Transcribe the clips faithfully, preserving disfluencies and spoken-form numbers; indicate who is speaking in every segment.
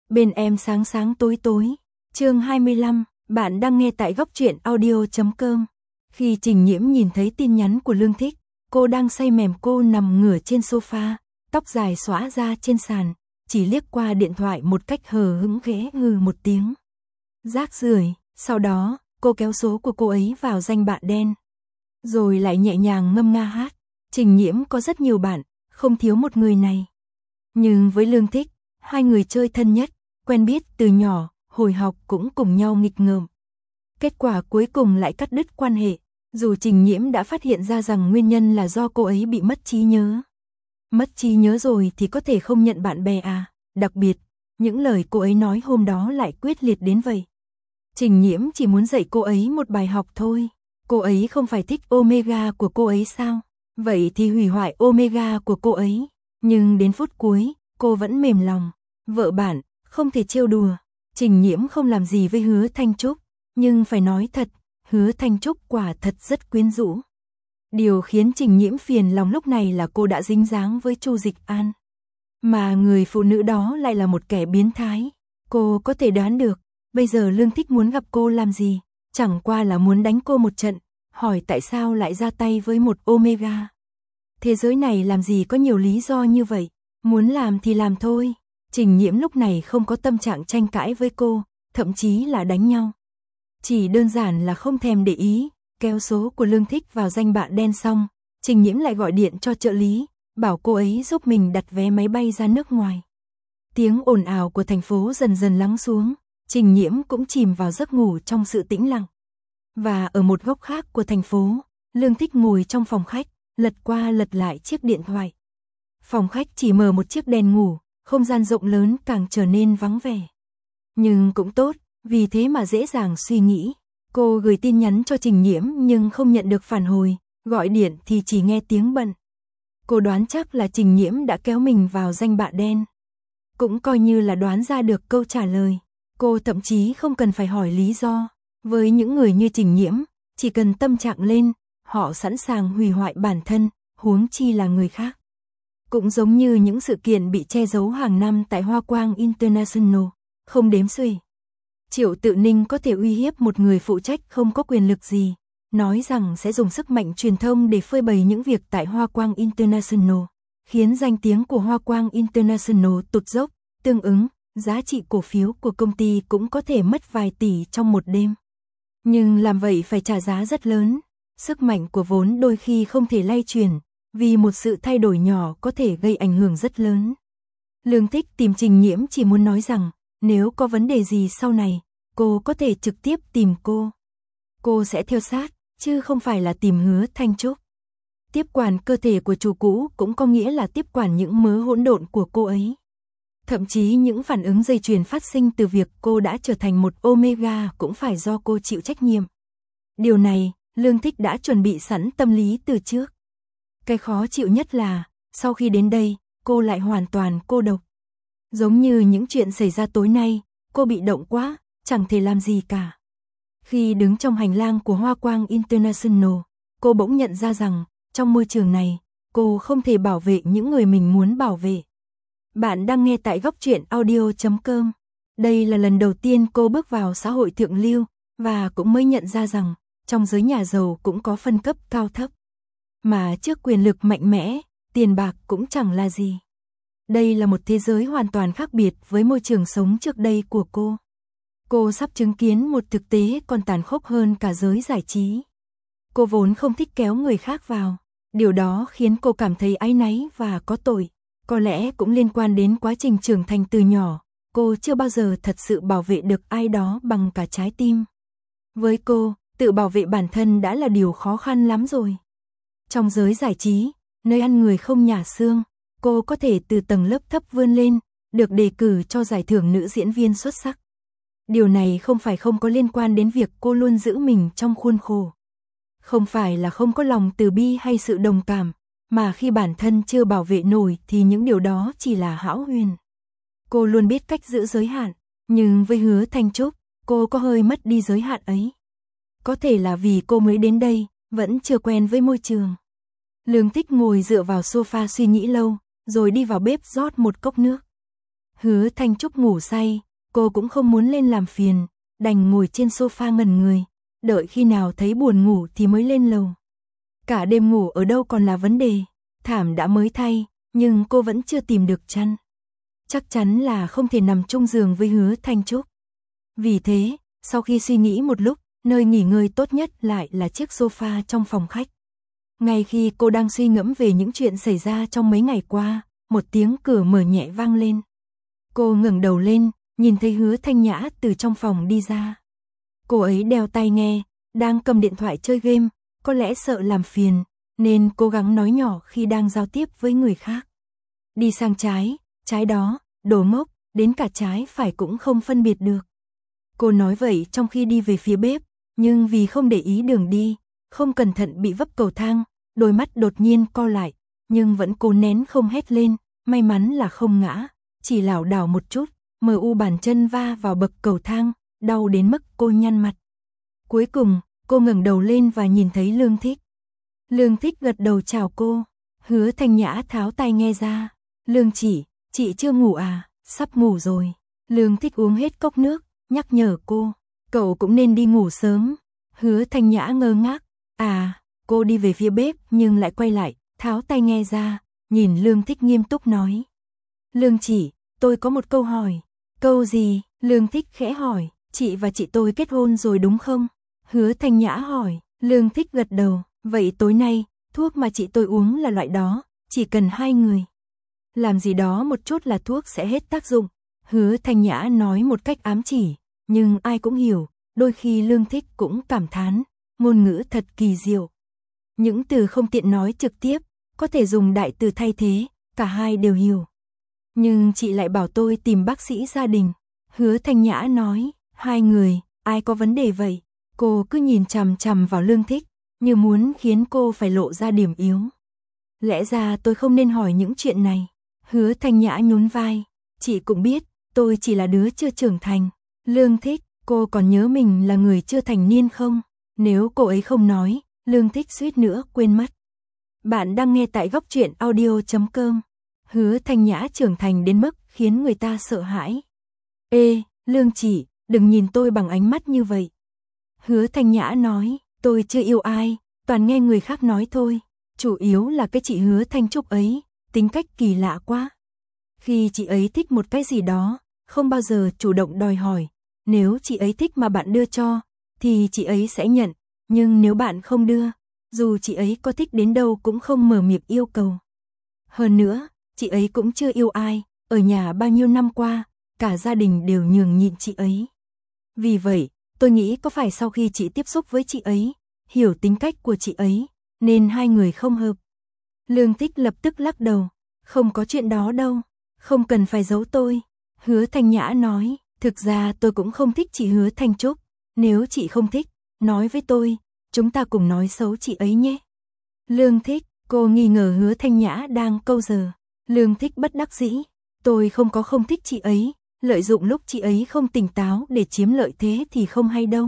Speaker 1: Bên em sáng sáng tối tối. Chương hai mươi lăm, bạn đang nghe tại góc truyện audio chấm com. Khi Trình Nhiễm nhìn thấy tin nhắn của Lương Thích, cô đang say mềm cô nằm ngửa trên sofa, tóc dài xõa ra trên sàn, chỉ liếc qua điện thoại một cách hờ hững ghé hừ một tiếng. Rác rưởi, sau đó, cô kéo số của cô ấy vào danh bạn đen. Rồi lại nhẹ nhàng ngâm nga hát. Trình Nhiễm có rất nhiều bạn, không thiếu một người này. Nhưng với Lương Thích, hai người chơi thân nhất, quen biết từ nhỏ, hồi học cũng cùng nhau nghịch ngợm. Kết quả cuối cùng lại cắt đứt quan hệ, dù Trình Nhiễm đã phát hiện ra rằng nguyên nhân là do cô ấy bị mất trí nhớ. Mất trí nhớ rồi thì có thể không nhận bạn bè à, đặc biệt, những lời cô ấy nói hôm đó lại quyết liệt đến vậy. Trình Nhiễm chỉ muốn dạy cô ấy một bài học thôi, cô ấy không phải thích Omega của cô ấy sao? Vậy thì hủy hoại Omega của cô ấy, nhưng đến phút cuối, cô vẫn mềm lòng. Vợ bạn, không thể trêu đùa. Trình Nhiễm không làm gì với Hứa Thanh Trúc, nhưng phải nói thật, Hứa Thanh Trúc quả thật rất quyến rũ. Điều khiến Trình Nhiễm phiền lòng lúc này là cô đã dính dáng với Chu Dịch An. Mà người phụ nữ đó lại là một kẻ biến thái. Cô có thể đoán được, bây giờ Lương Thích muốn gặp cô làm gì, chẳng qua là muốn đánh cô một trận, hỏi tại sao lại ra tay với một Omega. Thế giới này làm gì có nhiều lý do như vậy, muốn làm thì làm thôi. Trình Nhiễm lúc này không có tâm trạng tranh cãi với cô, thậm chí là đánh nhau. Chỉ đơn giản là không thèm để ý, kéo số của Lương Thích vào danh bạ đen xong, Trình Nhiễm lại gọi điện cho trợ lý, bảo cô ấy giúp mình đặt vé máy bay ra nước ngoài. Tiếng ồn ào của thành phố dần dần lắng xuống, Trình Nhiễm cũng chìm vào giấc ngủ trong sự tĩnh lặng. Và ở một góc khác của thành phố, Lương Thích ngồi trong phòng khách, lật qua lật lại chiếc điện thoại. Phòng khách chỉ mở một chiếc đèn ngủ, không gian rộng lớn càng trở nên vắng vẻ. Nhưng cũng tốt, vì thế mà dễ dàng suy nghĩ. Cô gửi tin nhắn cho Trình Nhiễm nhưng không nhận được phản hồi, gọi điện thì chỉ nghe tiếng bận. Cô đoán chắc là Trình Nhiễm đã kéo mình vào danh bạ đen. Cũng coi như là đoán ra được câu trả lời. Cô thậm chí không cần phải hỏi lý do. Với những người như Trình Nhiễm, chỉ cần tâm trạng lên, họ sẵn sàng hủy hoại bản thân, huống chi là người khác. Cũng giống như những sự kiện bị che giấu hàng năm tại Hoa Quang International, không đếm xuể. Triệu Tự Ninh có thể uy hiếp một người phụ trách không có quyền lực gì, nói rằng sẽ dùng sức mạnh truyền thông để phơi bày những việc tại Hoa Quang International, khiến danh tiếng của Hoa Quang International tụt dốc, tương ứng, giá trị cổ phiếu của công ty cũng có thể mất vài tỷ trong một đêm. Nhưng làm vậy phải trả giá rất lớn, sức mạnh của vốn đôi khi không thể lay chuyển, vì một sự thay đổi nhỏ có thể gây ảnh hưởng rất lớn. Lương Thích tìm Trình Nhiễm chỉ muốn nói rằng, nếu có vấn đề gì sau này, cô có thể trực tiếp tìm cô. Cô sẽ theo sát, chứ không phải là tìm Hứa Thanh Trúc. Tiếp quản cơ thể của chủ cũ cũng có nghĩa là tiếp quản những mớ hỗn độn của cô ấy. Thậm chí những phản ứng dây chuyền phát sinh từ việc cô đã trở thành một Omega cũng phải do cô chịu trách nhiệm. Điều này, Lương Thích đã chuẩn bị sẵn tâm lý từ trước. Cái khó chịu nhất là, sau khi đến đây, cô lại hoàn toàn cô độc. Giống như những chuyện xảy ra tối nay, cô bị động quá, chẳng thể làm gì cả. Khi đứng trong hành lang của Hoa Quang International, cô bỗng nhận ra rằng, trong môi trường này, cô không thể bảo vệ những người mình muốn bảo vệ. Bạn đang nghe tại góc truyện audio chấm com. Đây là lần đầu tiên cô bước vào xã hội thượng lưu, và cũng mới nhận ra rằng, trong giới nhà giàu cũng có phân cấp cao thấp. Mà trước quyền lực mạnh mẽ, tiền bạc cũng chẳng là gì. Đây là một thế giới hoàn toàn khác biệt với môi trường sống trước đây của cô. Cô sắp chứng kiến một thực tế còn tàn khốc hơn cả giới giải trí. Cô vốn không thích kéo người khác vào. Điều đó khiến cô cảm thấy áy náy và có tội. Có lẽ cũng liên quan đến quá trình trưởng thành từ nhỏ. Cô chưa bao giờ thật sự bảo vệ được ai đó bằng cả trái tim. Với cô, tự bảo vệ bản thân đã là điều khó khăn lắm rồi. Trong giới giải trí, nơi ăn người không nhả xương, cô có thể từ tầng lớp thấp vươn lên, được đề cử cho giải thưởng nữ diễn viên xuất sắc. Điều này không phải không có liên quan đến việc cô luôn giữ mình trong khuôn khổ. Không phải là không có lòng từ bi hay sự đồng cảm, mà khi bản thân chưa bảo vệ nổi thì những điều đó chỉ là hão huyền. Cô luôn biết cách giữ giới hạn, nhưng với Hứa Thanh Trúc, cô có hơi mất đi giới hạn ấy. Có thể là vì cô mới đến đây, vẫn chưa quen với môi trường. Lương Thích ngồi dựa vào sofa suy nghĩ lâu, rồi đi vào bếp rót một cốc nước. Hứa Thanh Trúc ngủ say, cô cũng không muốn lên làm phiền, đành ngồi trên sofa ngẩn người, đợi khi nào thấy buồn ngủ thì mới lên lầu. Cả đêm ngủ ở đâu còn là vấn đề, thảm đã mới thay, nhưng cô vẫn chưa tìm được chăn. Chắc chắn là không thể nằm chung giường với Hứa Thanh Trúc. Vì thế, sau khi suy nghĩ một lúc, nơi nghỉ ngơi tốt nhất lại là chiếc sofa trong phòng khách. Ngay khi cô đang suy ngẫm về những chuyện xảy ra trong mấy ngày qua, một tiếng cửa mở nhẹ vang lên. Cô ngẩng đầu lên, nhìn thấy Hứa Thanh Nhã từ trong phòng đi ra. Cô ấy đeo tai nghe, đang cầm điện thoại chơi game, có lẽ sợ làm phiền, nên cố gắng nói nhỏ khi đang giao tiếp với người khác. Đi sang trái, trái đó, đồ ngốc, đến cả trái phải cũng không phân biệt được. Cô nói vậy trong khi đi về phía bếp, nhưng vì không để ý đường đi, không cẩn thận bị vấp cầu thang, đôi mắt đột nhiên co lại, nhưng vẫn cố nén không hét lên, may mắn là không ngã, chỉ lảo đảo một chút, mờ u bàn chân va vào bậc cầu thang, đau đến mức cô nhăn mặt. Cuối cùng, cô ngẩng đầu lên và nhìn thấy Lương Thích. Lương Thích gật đầu chào cô. Hứa Thanh Nhã tháo tai nghe ra. Lương chị, chị chưa ngủ à? Sắp ngủ rồi. Lương Thích uống hết cốc nước, nhắc nhở cô. Cậu cũng nên đi ngủ sớm. Hứa Thanh Nhã ngơ ngác. À, cô đi về phía bếp nhưng lại quay lại, tháo tai nghe ra, nhìn Lương Thích nghiêm túc nói. Lương chị, tôi có một câu hỏi. Câu gì? Lương Thích khẽ hỏi. Chị và chị tôi kết hôn rồi đúng không? Hứa Thanh Nhã hỏi. Lương Thích gật đầu. Vậy tối nay, thuốc mà chị tôi uống là loại đó, chỉ cần hai người. Làm gì đó một chút là thuốc sẽ hết tác dụng. Hứa Thanh Nhã nói một cách ám chỉ, nhưng ai cũng hiểu, đôi khi Lương Thích cũng cảm thán, ngôn ngữ thật kỳ diệu. Những từ không tiện nói trực tiếp, có thể dùng đại từ thay thế, cả hai đều hiểu. Nhưng chị lại bảo tôi tìm bác sĩ gia đình. Hứa Thanh Nhã nói, hai người, ai có vấn đề vậy? Cô cứ nhìn chằm chằm vào Lương Thích, như muốn khiến cô phải lộ ra điểm yếu. Lẽ ra tôi không nên hỏi những chuyện này. Hứa Thanh Nhã nhún vai, chị cũng biết, tôi chỉ là đứa chưa trưởng thành. Lương Thích, cô còn nhớ mình là người chưa thành niên không? Nếu cô ấy không nói, Lương Thích suýt nữa quên mất. Bạn đang nghe tại góc truyện audio chấm com. Hứa Thanh Nhã trưởng thành đến mức khiến người ta sợ hãi. Ê, Lương chị, đừng nhìn tôi bằng ánh mắt như vậy. Hứa Thanh Nhã nói, tôi chưa yêu ai, toàn nghe người khác nói thôi. Chủ yếu là cái chị Hứa Thanh Trúc ấy, tính cách kỳ lạ quá. Khi chị ấy thích một cái gì đó, không bao giờ chủ động đòi hỏi. Nếu chị ấy thích mà bạn đưa cho, thì chị ấy sẽ nhận. Nhưng nếu bạn không đưa, dù chị ấy có thích đến đâu cũng không mở miệng yêu cầu. Hơn nữa, chị ấy cũng chưa yêu ai, ở nhà bao nhiêu năm qua, cả gia đình đều nhường nhịn chị ấy. Vì vậy, tôi nghĩ có phải sau khi chị tiếp xúc với chị ấy, hiểu tính cách của chị ấy, nên hai người không hợp. Lương Thích lập tức lắc đầu, không có chuyện đó đâu, không cần phải giấu tôi. Hứa Thanh Nhã nói, thực ra tôi cũng không thích chị Hứa Thanh Trúc, nếu chị không thích, nói với tôi, chúng ta cùng nói xấu chị ấy nhé. Lương Thích, cô nghi ngờ Hứa Thanh Nhã đang câu giờ. Lương Thích bất đắc dĩ, tôi không có không thích chị ấy, lợi dụng lúc chị ấy không tỉnh táo để chiếm lợi thế thì không hay đâu.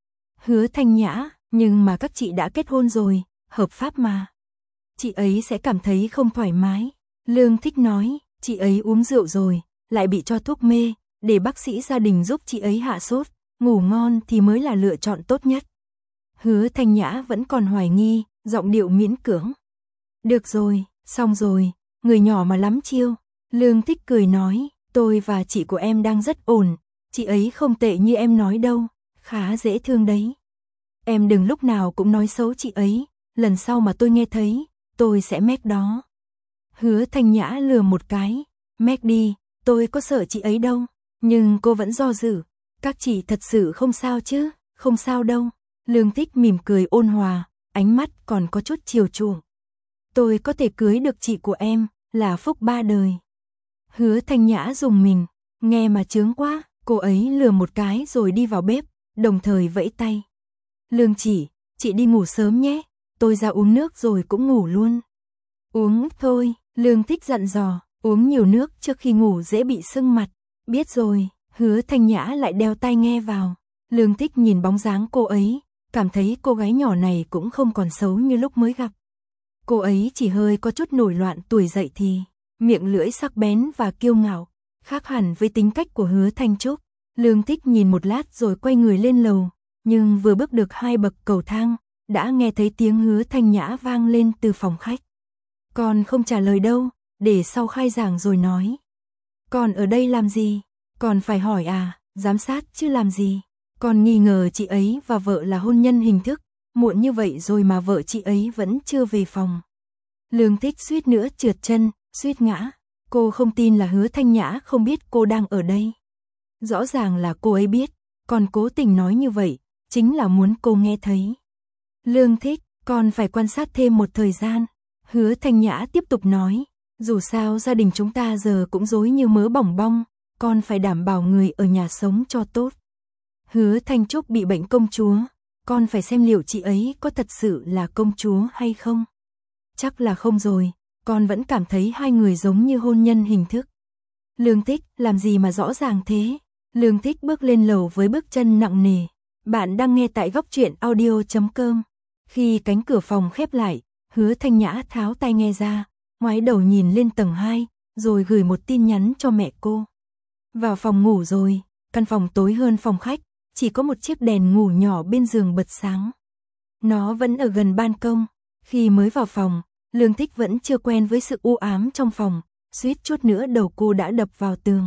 Speaker 1: Hứa Thanh Nhã, nhưng mà các chị đã kết hôn rồi, hợp pháp mà. Chị ấy sẽ cảm thấy không thoải mái. Lương Thích nói, chị ấy uống rượu rồi, lại bị cho thuốc mê, để bác sĩ gia đình giúp chị ấy hạ sốt, ngủ ngon thì mới là lựa chọn tốt nhất. Hứa Thanh Nhã vẫn còn hoài nghi, giọng điệu miễn cưỡng. Được rồi, xong rồi, người nhỏ mà lắm chiêu. Lương Thích cười nói, tôi và chị của em đang rất ổn, chị ấy không tệ như em nói đâu, khá dễ thương đấy. Em đừng lúc nào cũng nói xấu chị ấy, lần sau mà tôi nghe thấy, tôi sẽ mét đó. Hứa Thanh Nhã lừa một cái, mét đi, tôi có sợ chị ấy đâu, nhưng cô vẫn do dự, các chị thật sự không sao chứ, không sao đâu. Lương Thích mỉm cười ôn hòa, ánh mắt còn có chút chiều chuộng. Tôi có thể cưới được chị của em, là phúc ba đời. Hứa Thanh Nhã dùng mình, nghe mà chướng quá, cô ấy lừa một cái rồi đi vào bếp, đồng thời vẫy tay. Lương chị, chị đi ngủ sớm nhé, tôi ra uống nước rồi cũng ngủ luôn. Uống thôi, Lương Thích dặn dò, uống nhiều nước trước khi ngủ dễ bị sưng mặt. Biết rồi, Hứa Thanh Nhã lại đeo tai nghe vào. Lương Thích nhìn bóng dáng cô ấy, cảm thấy cô gái nhỏ này cũng không còn xấu như lúc mới gặp. Cô ấy chỉ hơi có chút nổi loạn tuổi dậy thì, miệng lưỡi sắc bén và kiêu ngạo, Khác hẳn với tính cách của Hứa Thanh Trúc, Lương Thích nhìn một lát rồi quay người lên lầu, nhưng vừa bước được hai bậc cầu thang, đã nghe thấy tiếng Hứa Thanh Nhã vang lên từ phòng khách. Con không trả lời đâu, để sau khai giảng rồi nói. Con ở đây làm gì? Con phải hỏi à, giám sát chứ làm gì? Con nghi ngờ chị ấy và vợ là hôn nhân hình thức, muộn như vậy rồi mà vợ chị ấy vẫn chưa về phòng. Lương Thích suýt nữa trượt chân, suýt ngã. Cô không tin là Hứa Thanh Nhã không biết cô đang ở đây. Rõ ràng là cô ấy biết, còn cố tình nói như vậy, chính là muốn cô nghe thấy. Lương Thích, con phải quan sát thêm một thời gian. Hứa Thanh Nhã tiếp tục nói, dù sao gia đình chúng ta giờ cũng rối như mớ bỏng bong, con phải đảm bảo người ở nhà sống cho tốt. Hứa Thanh Trúc bị bệnh công chúa, con phải xem liệu chị ấy có thật sự là công chúa hay không. Chắc là không rồi, con vẫn cảm thấy hai người giống như hôn nhân hình thức. Lương Thích, làm gì mà rõ ràng thế? Lương Thích bước lên lầu với bước chân nặng nề. Bạn đang nghe tại góc truyện audio chấm com. Khi cánh cửa phòng khép lại, Hứa Thanh Nhã tháo tai nghe ra, ngoái đầu nhìn lên tầng hai, rồi gửi một tin nhắn cho mẹ cô. Vào phòng ngủ rồi, căn phòng tối hơn phòng khách, chỉ có một chiếc đèn ngủ nhỏ bên giường bật sáng. Nó vẫn ở gần ban công. Khi mới vào phòng, Lương Thích vẫn chưa quen với sự u ám trong phòng, suýt chút nữa đầu cô đã đập vào tường.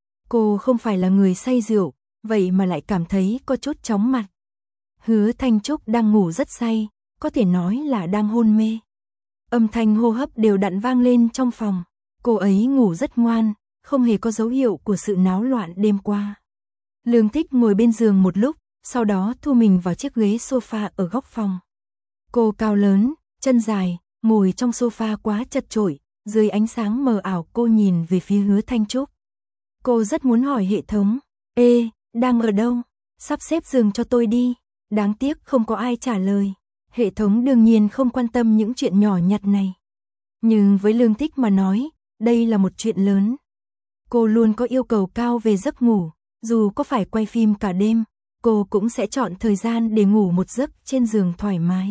Speaker 1: Cô không phải là người say rượu, vậy mà lại cảm thấy có chút chóng mặt. Hứa Thanh Trúc đang ngủ rất say, có thể nói là đang hôn mê. Âm thanh hô hấp đều đặn vang lên trong phòng. Cô ấy ngủ rất ngoan, không hề có dấu hiệu của sự náo loạn đêm qua. Lương Thích ngồi bên giường một lúc, sau đó thu mình vào chiếc ghế sofa ở góc phòng. Cô cao lớn, chân dài, ngồi trong sofa quá chật chội, dưới ánh sáng mờ ảo cô nhìn về phía Hứa Thanh Trúc. Cô rất muốn hỏi hệ thống, ê, đang ở đâu? Sắp xếp giường cho tôi đi. Đáng tiếc không có ai trả lời. Hệ thống đương nhiên không quan tâm những chuyện nhỏ nhặt này. Nhưng với Lương Thích mà nói, đây là một chuyện lớn. Cô luôn có yêu cầu cao về giấc ngủ, dù có phải quay phim cả đêm, cô cũng sẽ chọn thời gian để ngủ một giấc trên giường thoải mái.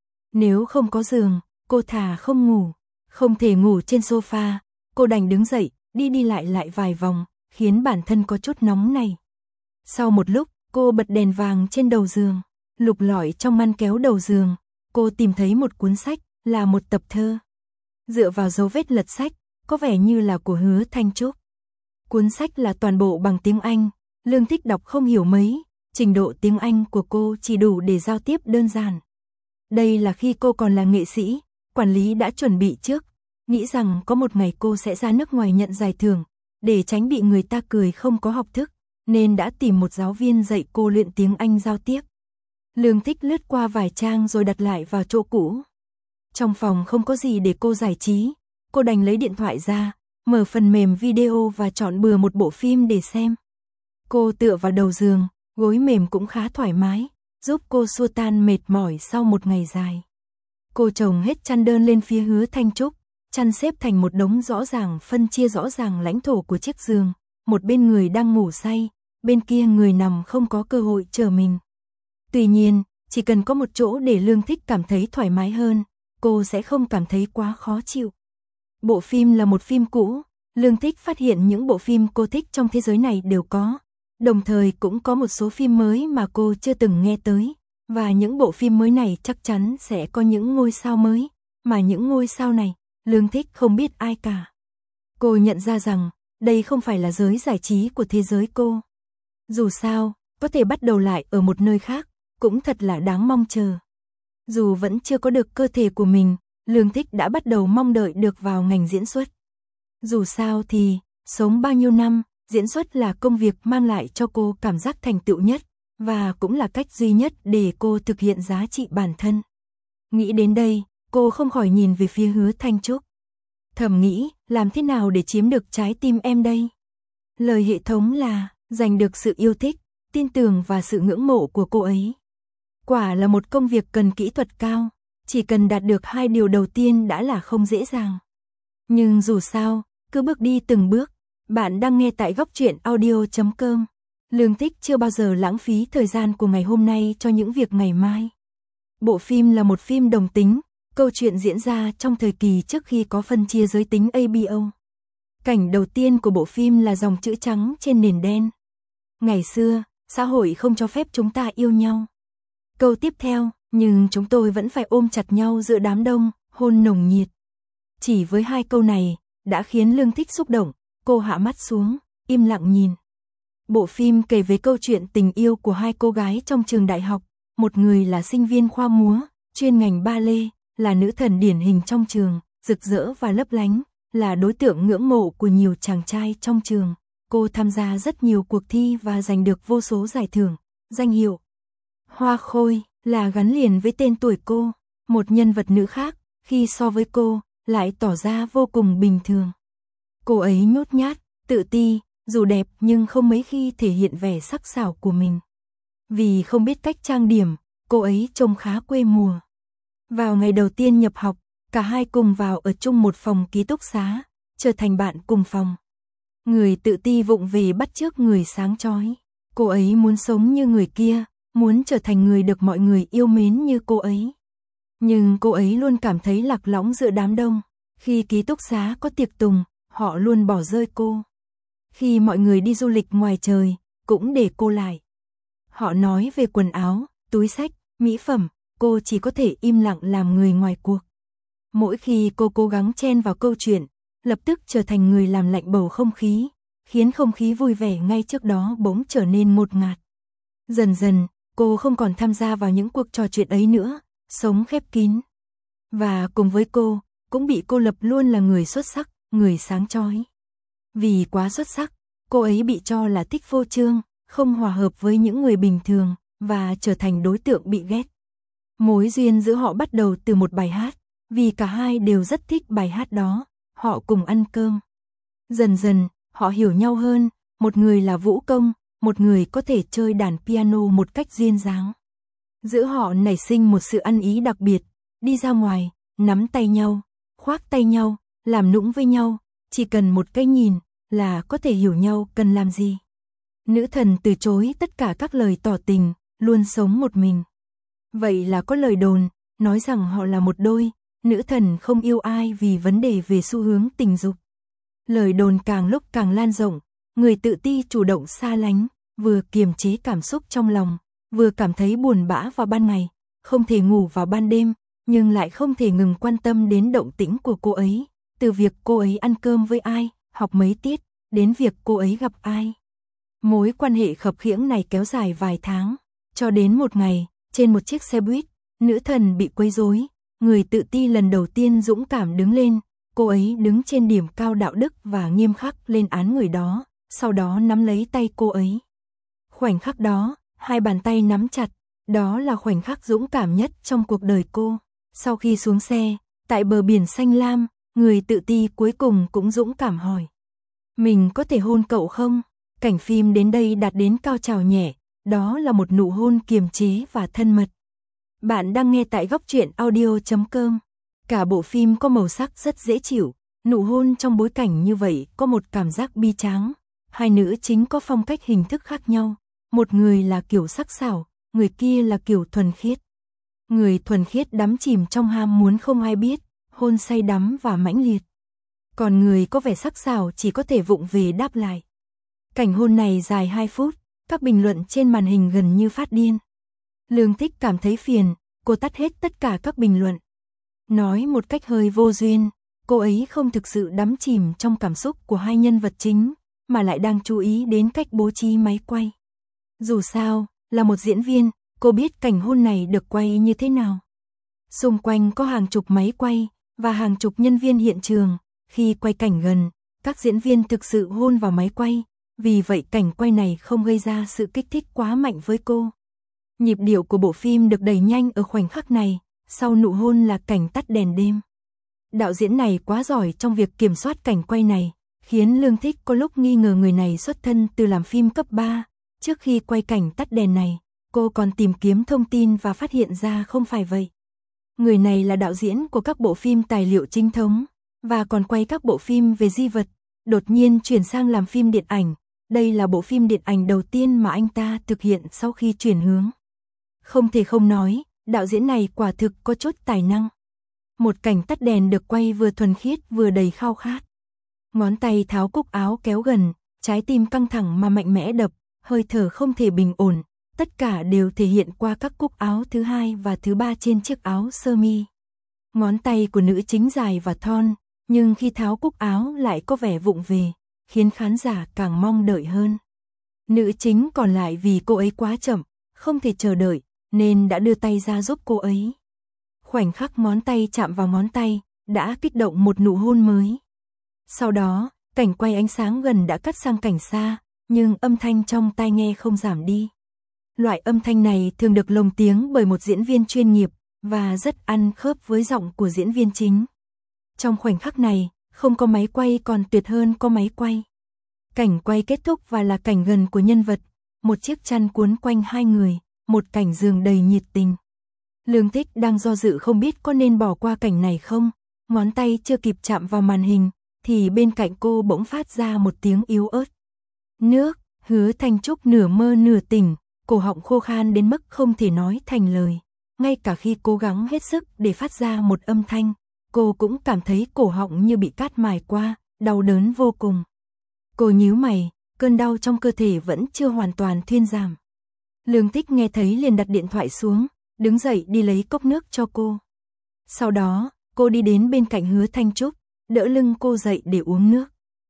Speaker 1: Nếu không có giường, cô thà không ngủ, không thể ngủ trên sofa, cô đành đứng dậy, đi đi lại lại vài vòng, khiến bản thân có chút nóng này. Sau một lúc, cô bật đèn vàng trên đầu giường, lục lọi trong ngăn kéo đầu giường, cô tìm thấy một cuốn sách, là một tập thơ. Dựa vào dấu vết lật sách, có vẻ như là của Hứa Thanh Trúc. Cuốn sách là toàn bộ bằng tiếng Anh, Lương Thích đọc không hiểu mấy, trình độ tiếng Anh của cô chỉ đủ để giao tiếp đơn giản. Đây là khi cô còn là nghệ sĩ, quản lý đã chuẩn bị trước, nghĩ rằng có một ngày cô sẽ ra nước ngoài nhận giải thưởng, để tránh bị người ta cười không có học thức, nên đã tìm một giáo viên dạy cô luyện tiếng Anh giao tiếp. Lương Thích lướt qua vài trang rồi đặt lại vào chỗ cũ. Trong phòng không có gì để cô giải trí, cô đành lấy điện thoại ra, mở phần mềm video và chọn bừa một bộ phim để xem. Cô tựa vào đầu giường, gối mềm cũng khá thoải mái, giúp cô xua tan mệt mỏi sau một ngày dài. Cô chồng hết chăn đơn lên phía Hứa Thanh Trúc, chăn xếp thành một đống rõ ràng, phân chia rõ ràng lãnh thổ của chiếc giường, một bên người đang ngủ say, bên kia người nằm không có cơ hội chờ mình. Tuy nhiên, chỉ cần có một chỗ để Lương Thích cảm thấy thoải mái hơn, cô sẽ không cảm thấy quá khó chịu. Bộ phim là một phim cũ, Lương Thích phát hiện những bộ phim cô thích trong thế giới này đều có, đồng thời cũng có một số phim mới mà cô chưa từng nghe tới, và những bộ phim mới này chắc chắn sẽ có những ngôi sao mới, mà những ngôi sao này, Lương Thích không biết ai cả. Cô nhận ra rằng, đây không phải là giới giải trí của thế giới cô. Dù sao, có thể bắt đầu lại ở một nơi khác, cũng thật là đáng mong chờ. Dù vẫn chưa có được cơ thể của mình, Lương Thích đã bắt đầu mong đợi được vào ngành diễn xuất. Dù sao thì, sống bao nhiêu năm, diễn xuất là công việc mang lại cho cô cảm giác thành tựu nhất, và cũng là cách duy nhất để cô thực hiện giá trị bản thân. Nghĩ đến đây, cô không khỏi nhìn về phía Hứa Thanh Trúc. Thầm nghĩ, làm thế nào để chiếm được trái tim em đây? Lời hệ thống là, giành được sự yêu thích, tin tưởng và sự ngưỡng mộ của cô ấy. Quả là một công việc cần kỹ thuật cao, chỉ cần đạt được hai điều đầu tiên đã là không dễ dàng. Nhưng dù sao, cứ bước đi từng bước. Bạn đang nghe tại góc truyện audio chấm com. Lương Thích chưa bao giờ lãng phí thời gian của ngày hôm nay cho những việc ngày mai. Bộ phim là một phim đồng tính, câu chuyện diễn ra trong thời kỳ trước khi có phân chia giới tính a bê o. Cảnh đầu tiên của bộ phim là dòng chữ trắng trên nền đen. Ngày xưa, xã hội không cho phép chúng ta yêu nhau. Câu tiếp theo, nhưng chúng tôi vẫn phải ôm chặt nhau giữa đám đông, hôn nồng nhiệt. Chỉ với hai câu này, đã khiến Lương Thích xúc động, cô hạ mắt xuống, im lặng nhìn. Bộ phim kể về câu chuyện tình yêu của hai cô gái trong trường đại học, một người là sinh viên khoa múa, chuyên ngành ba lê, là nữ thần điển hình trong trường, rực rỡ và lấp lánh, là đối tượng ngưỡng mộ của nhiều chàng trai trong trường. Cô tham gia rất nhiều cuộc thi và giành được vô số giải thưởng, danh hiệu. Hoa khôi là gắn liền với tên tuổi cô, một nhân vật nữ khác, khi so với cô, lại tỏ ra vô cùng bình thường. Cô ấy nhút nhát, tự ti, dù đẹp nhưng không mấy khi thể hiện vẻ sắc sảo của mình. Vì không biết cách trang điểm, cô ấy trông khá quê mùa. Vào ngày đầu tiên nhập học, cả hai cùng vào ở chung một phòng ký túc xá, trở thành bạn cùng phòng. Người tự ti vụng về bắt chước người sáng chói. Cô ấy muốn sống như người kia, muốn trở thành người được mọi người yêu mến như cô ấy. Nhưng cô ấy luôn cảm thấy lạc lõng giữa đám đông. Khi ký túc xá có tiệc tùng, họ luôn bỏ rơi cô. Khi mọi người đi du lịch ngoài trời, cũng để cô lại. Họ nói về quần áo, túi xách, mỹ phẩm, cô chỉ có thể im lặng làm người ngoài cuộc. Mỗi khi cô cố gắng chen vào câu chuyện, lập tức trở thành người làm lạnh bầu không khí, khiến không khí vui vẻ ngay trước đó bỗng trở nên ngột ngạt. Dần dần, cô không còn tham gia vào những cuộc trò chuyện ấy nữa, sống khép kín. Và cùng với cô, cũng bị cô lập luôn là người xuất sắc, người sáng chói. Vì quá xuất sắc, cô ấy bị cho là thích phô trương, không hòa hợp với những người bình thường, và trở thành đối tượng bị ghét. Mối duyên giữa họ bắt đầu từ một bài hát, vì cả hai đều rất thích bài hát đó, họ cùng ăn cơm. Dần dần, họ hiểu nhau hơn, một người là vũ công, một người có thể chơi đàn piano một cách duyên dáng. Giữa họ nảy sinh một sự ăn ý đặc biệt, đi ra ngoài, nắm tay nhau, khoác tay nhau, làm nũng với nhau, chỉ cần một cái nhìn là có thể hiểu nhau cần làm gì. Nữ thần từ chối tất cả các lời tỏ tình, luôn sống một mình. Vậy là có lời đồn, nói rằng họ là một đôi, nữ thần không yêu ai vì vấn đề về xu hướng tình dục. Lời đồn càng lúc càng lan rộng, người tự ti chủ động xa lánh, vừa kiềm chế cảm xúc trong lòng, vừa cảm thấy buồn bã vào ban ngày, không thể ngủ vào ban đêm, nhưng lại không thể ngừng quan tâm đến động tĩnh của cô ấy, từ việc cô ấy ăn cơm với ai, học mấy tiết, đến việc cô ấy gặp ai. Mối quan hệ khập khiễng này kéo dài vài tháng, cho đến một ngày, trên một chiếc xe buýt, nữ thần bị quấy rối, người tự ti lần đầu tiên dũng cảm đứng lên, cô ấy đứng trên điểm cao đạo đức và nghiêm khắc lên án người đó, sau đó nắm lấy tay cô ấy. Khoảnh khắc đó, hai bàn tay nắm chặt, đó là khoảnh khắc dũng cảm nhất trong cuộc đời cô. Sau khi xuống xe, tại bờ biển xanh lam, người tự ti cuối cùng cũng dũng cảm hỏi: "Mình có thể hôn cậu không?" Cảnh phim đến đây đạt đến cao trào nhẹ, đó là một nụ hôn kiềm chế và thân mật. Bạn đang nghe tại góc truyện audio chấm com. Cả bộ phim có màu sắc rất dễ chịu, nụ hôn trong bối cảnh như vậy có một cảm giác bi tráng. Hai nữ chính có phong cách hình thức khác nhau, một người là kiểu sắc sảo, người kia là kiểu thuần khiết. Người thuần khiết đắm chìm trong ham muốn không ai biết, hôn say đắm và mãnh liệt. Còn người có vẻ sắc sảo chỉ có thể vụng về đáp lại. Cảnh hôn này dài hai phút, các bình luận trên màn hình gần như phát điên. Lương Thích cảm thấy phiền, cô tắt hết tất cả các bình luận. Nói một cách hơi vô duyên, cô ấy không thực sự đắm chìm trong cảm xúc của hai nhân vật chính, mà lại đang chú ý đến cách bố trí máy quay. Dù sao, là một diễn viên, cô biết cảnh hôn này được quay như thế nào. Xung quanh có hàng chục máy quay, và hàng chục nhân viên hiện trường, khi quay cảnh gần, các diễn viên thực sự hôn vào máy quay, vì vậy cảnh quay này không gây ra sự kích thích quá mạnh với cô. Nhịp điệu của bộ phim được đẩy nhanh ở khoảnh khắc này, sau nụ hôn là cảnh tắt đèn đêm. Đạo diễn này quá giỏi trong việc kiểm soát cảnh quay này, khiến Lương Thích có lúc nghi ngờ người này xuất thân từ làm phim cấp ba. Trước khi quay cảnh tắt đèn này, cô còn tìm kiếm thông tin và phát hiện ra không phải vậy. Người này là đạo diễn của các bộ phim tài liệu chính thống, và còn quay các bộ phim về di vật, đột nhiên chuyển sang làm phim điện ảnh. Đây là bộ phim điện ảnh đầu tiên mà anh ta thực hiện sau khi chuyển hướng. Không thể không nói, đạo diễn này quả thực có chút tài năng. Một cảnh tắt đèn được quay vừa thuần khiết vừa đầy khao khát. Ngón tay tháo cúc áo kéo gần, trái tim căng thẳng mà mạnh mẽ đập, hơi thở không thể bình ổn, tất cả đều thể hiện qua các cúc áo thứ hai và thứ ba trên chiếc áo sơ mi. Ngón tay của nữ chính dài và thon, nhưng khi tháo cúc áo lại có vẻ vụng về, khiến khán giả càng mong đợi hơn. Nữ chính còn lại vì cô ấy quá chậm, không thể chờ đợi, nên đã đưa tay ra giúp cô ấy. Khoảnh khắc ngón tay chạm vào ngón tay, đã kích động một nụ hôn mới. Sau đó, cảnh quay ánh sáng gần đã cắt sang cảnh xa, nhưng âm thanh trong tai nghe không giảm đi. Loại âm thanh này thường được lồng tiếng bởi một diễn viên chuyên nghiệp, và rất ăn khớp với giọng của diễn viên chính. Trong khoảnh khắc này, không có máy quay còn tuyệt hơn có máy quay. Cảnh quay kết thúc và là cảnh gần của nhân vật, một chiếc chăn cuốn quanh hai người, một cảnh giường đầy nhiệt tình. Lương Thích đang do dự không biết có nên bỏ qua cảnh này không, ngón tay chưa kịp chạm vào màn hình, thì bên cạnh cô bỗng phát ra một tiếng yếu ớt. Nước, Hứa Thanh Trúc nửa mơ nửa tỉnh, cổ họng khô khan đến mức không thể nói thành lời. Ngay cả khi cố gắng hết sức để phát ra một âm thanh, cô cũng cảm thấy cổ họng như bị cát mài qua, đau đớn vô cùng. Cô nhíu mày, cơn đau trong cơ thể vẫn chưa hoàn toàn thuyên giảm. Lương Thích nghe thấy liền đặt điện thoại xuống, đứng dậy đi lấy cốc nước cho cô. Sau đó, cô đi đến bên cạnh Hứa Thanh Trúc, đỡ lưng cô dậy để uống nước.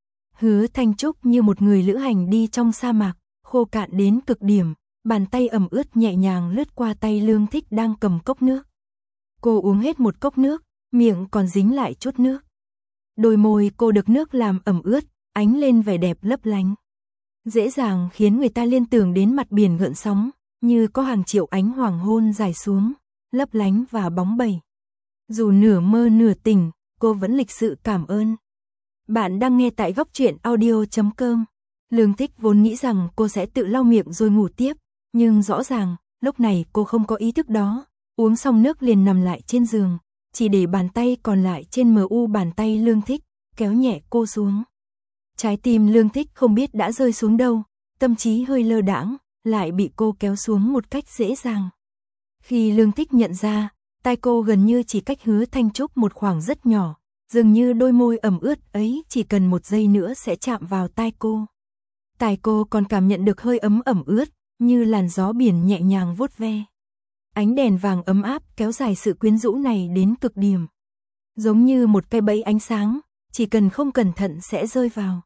Speaker 1: Hứa Thanh Trúc như một người lữ hành đi trong sa mạc, khô cạn đến cực điểm, bàn tay ẩm ướt nhẹ nhàng lướt qua tay Lương Thích đang cầm cốc nước. Cô uống hết một cốc nước, miệng còn dính lại chút nước. Đôi môi cô được nước làm ẩm ướt, ánh lên vẻ đẹp lấp lánh. Dễ dàng khiến người ta liên tưởng đến mặt biển gợn sóng, như có hàng triệu ánh hoàng hôn dài xuống, lấp lánh và bóng bẩy. Dù nửa mơ nửa tỉnh, cô vẫn lịch sự cảm ơn. Bạn đang nghe tại góc truyện audio chấm com. Lương Thích vốn nghĩ rằng cô sẽ tự lau miệng rồi ngủ tiếp, nhưng rõ ràng, lúc này cô không có ý thức đó. Uống xong nước liền nằm lại trên giường, chỉ để bàn tay còn lại trên mờ u bàn tay Lương Thích, kéo nhẹ cô xuống. Trái tim Lương Thích không biết đã rơi xuống đâu, tâm trí hơi lơ đãng, lại bị cô kéo xuống một cách dễ dàng. Khi Lương Thích nhận ra, tai cô gần như chỉ cách Hứa Thanh Trúc một khoảng rất nhỏ, dường như đôi môi ẩm ướt ấy chỉ cần một giây nữa sẽ chạm vào tai cô. Tai cô còn cảm nhận được hơi ấm ẩm ướt, như làn gió biển nhẹ nhàng vuốt ve. Ánh đèn vàng ấm áp kéo dài sự quyến rũ này đến cực điểm. Giống như một cây bẫy ánh sáng, chỉ cần không cẩn thận sẽ rơi vào.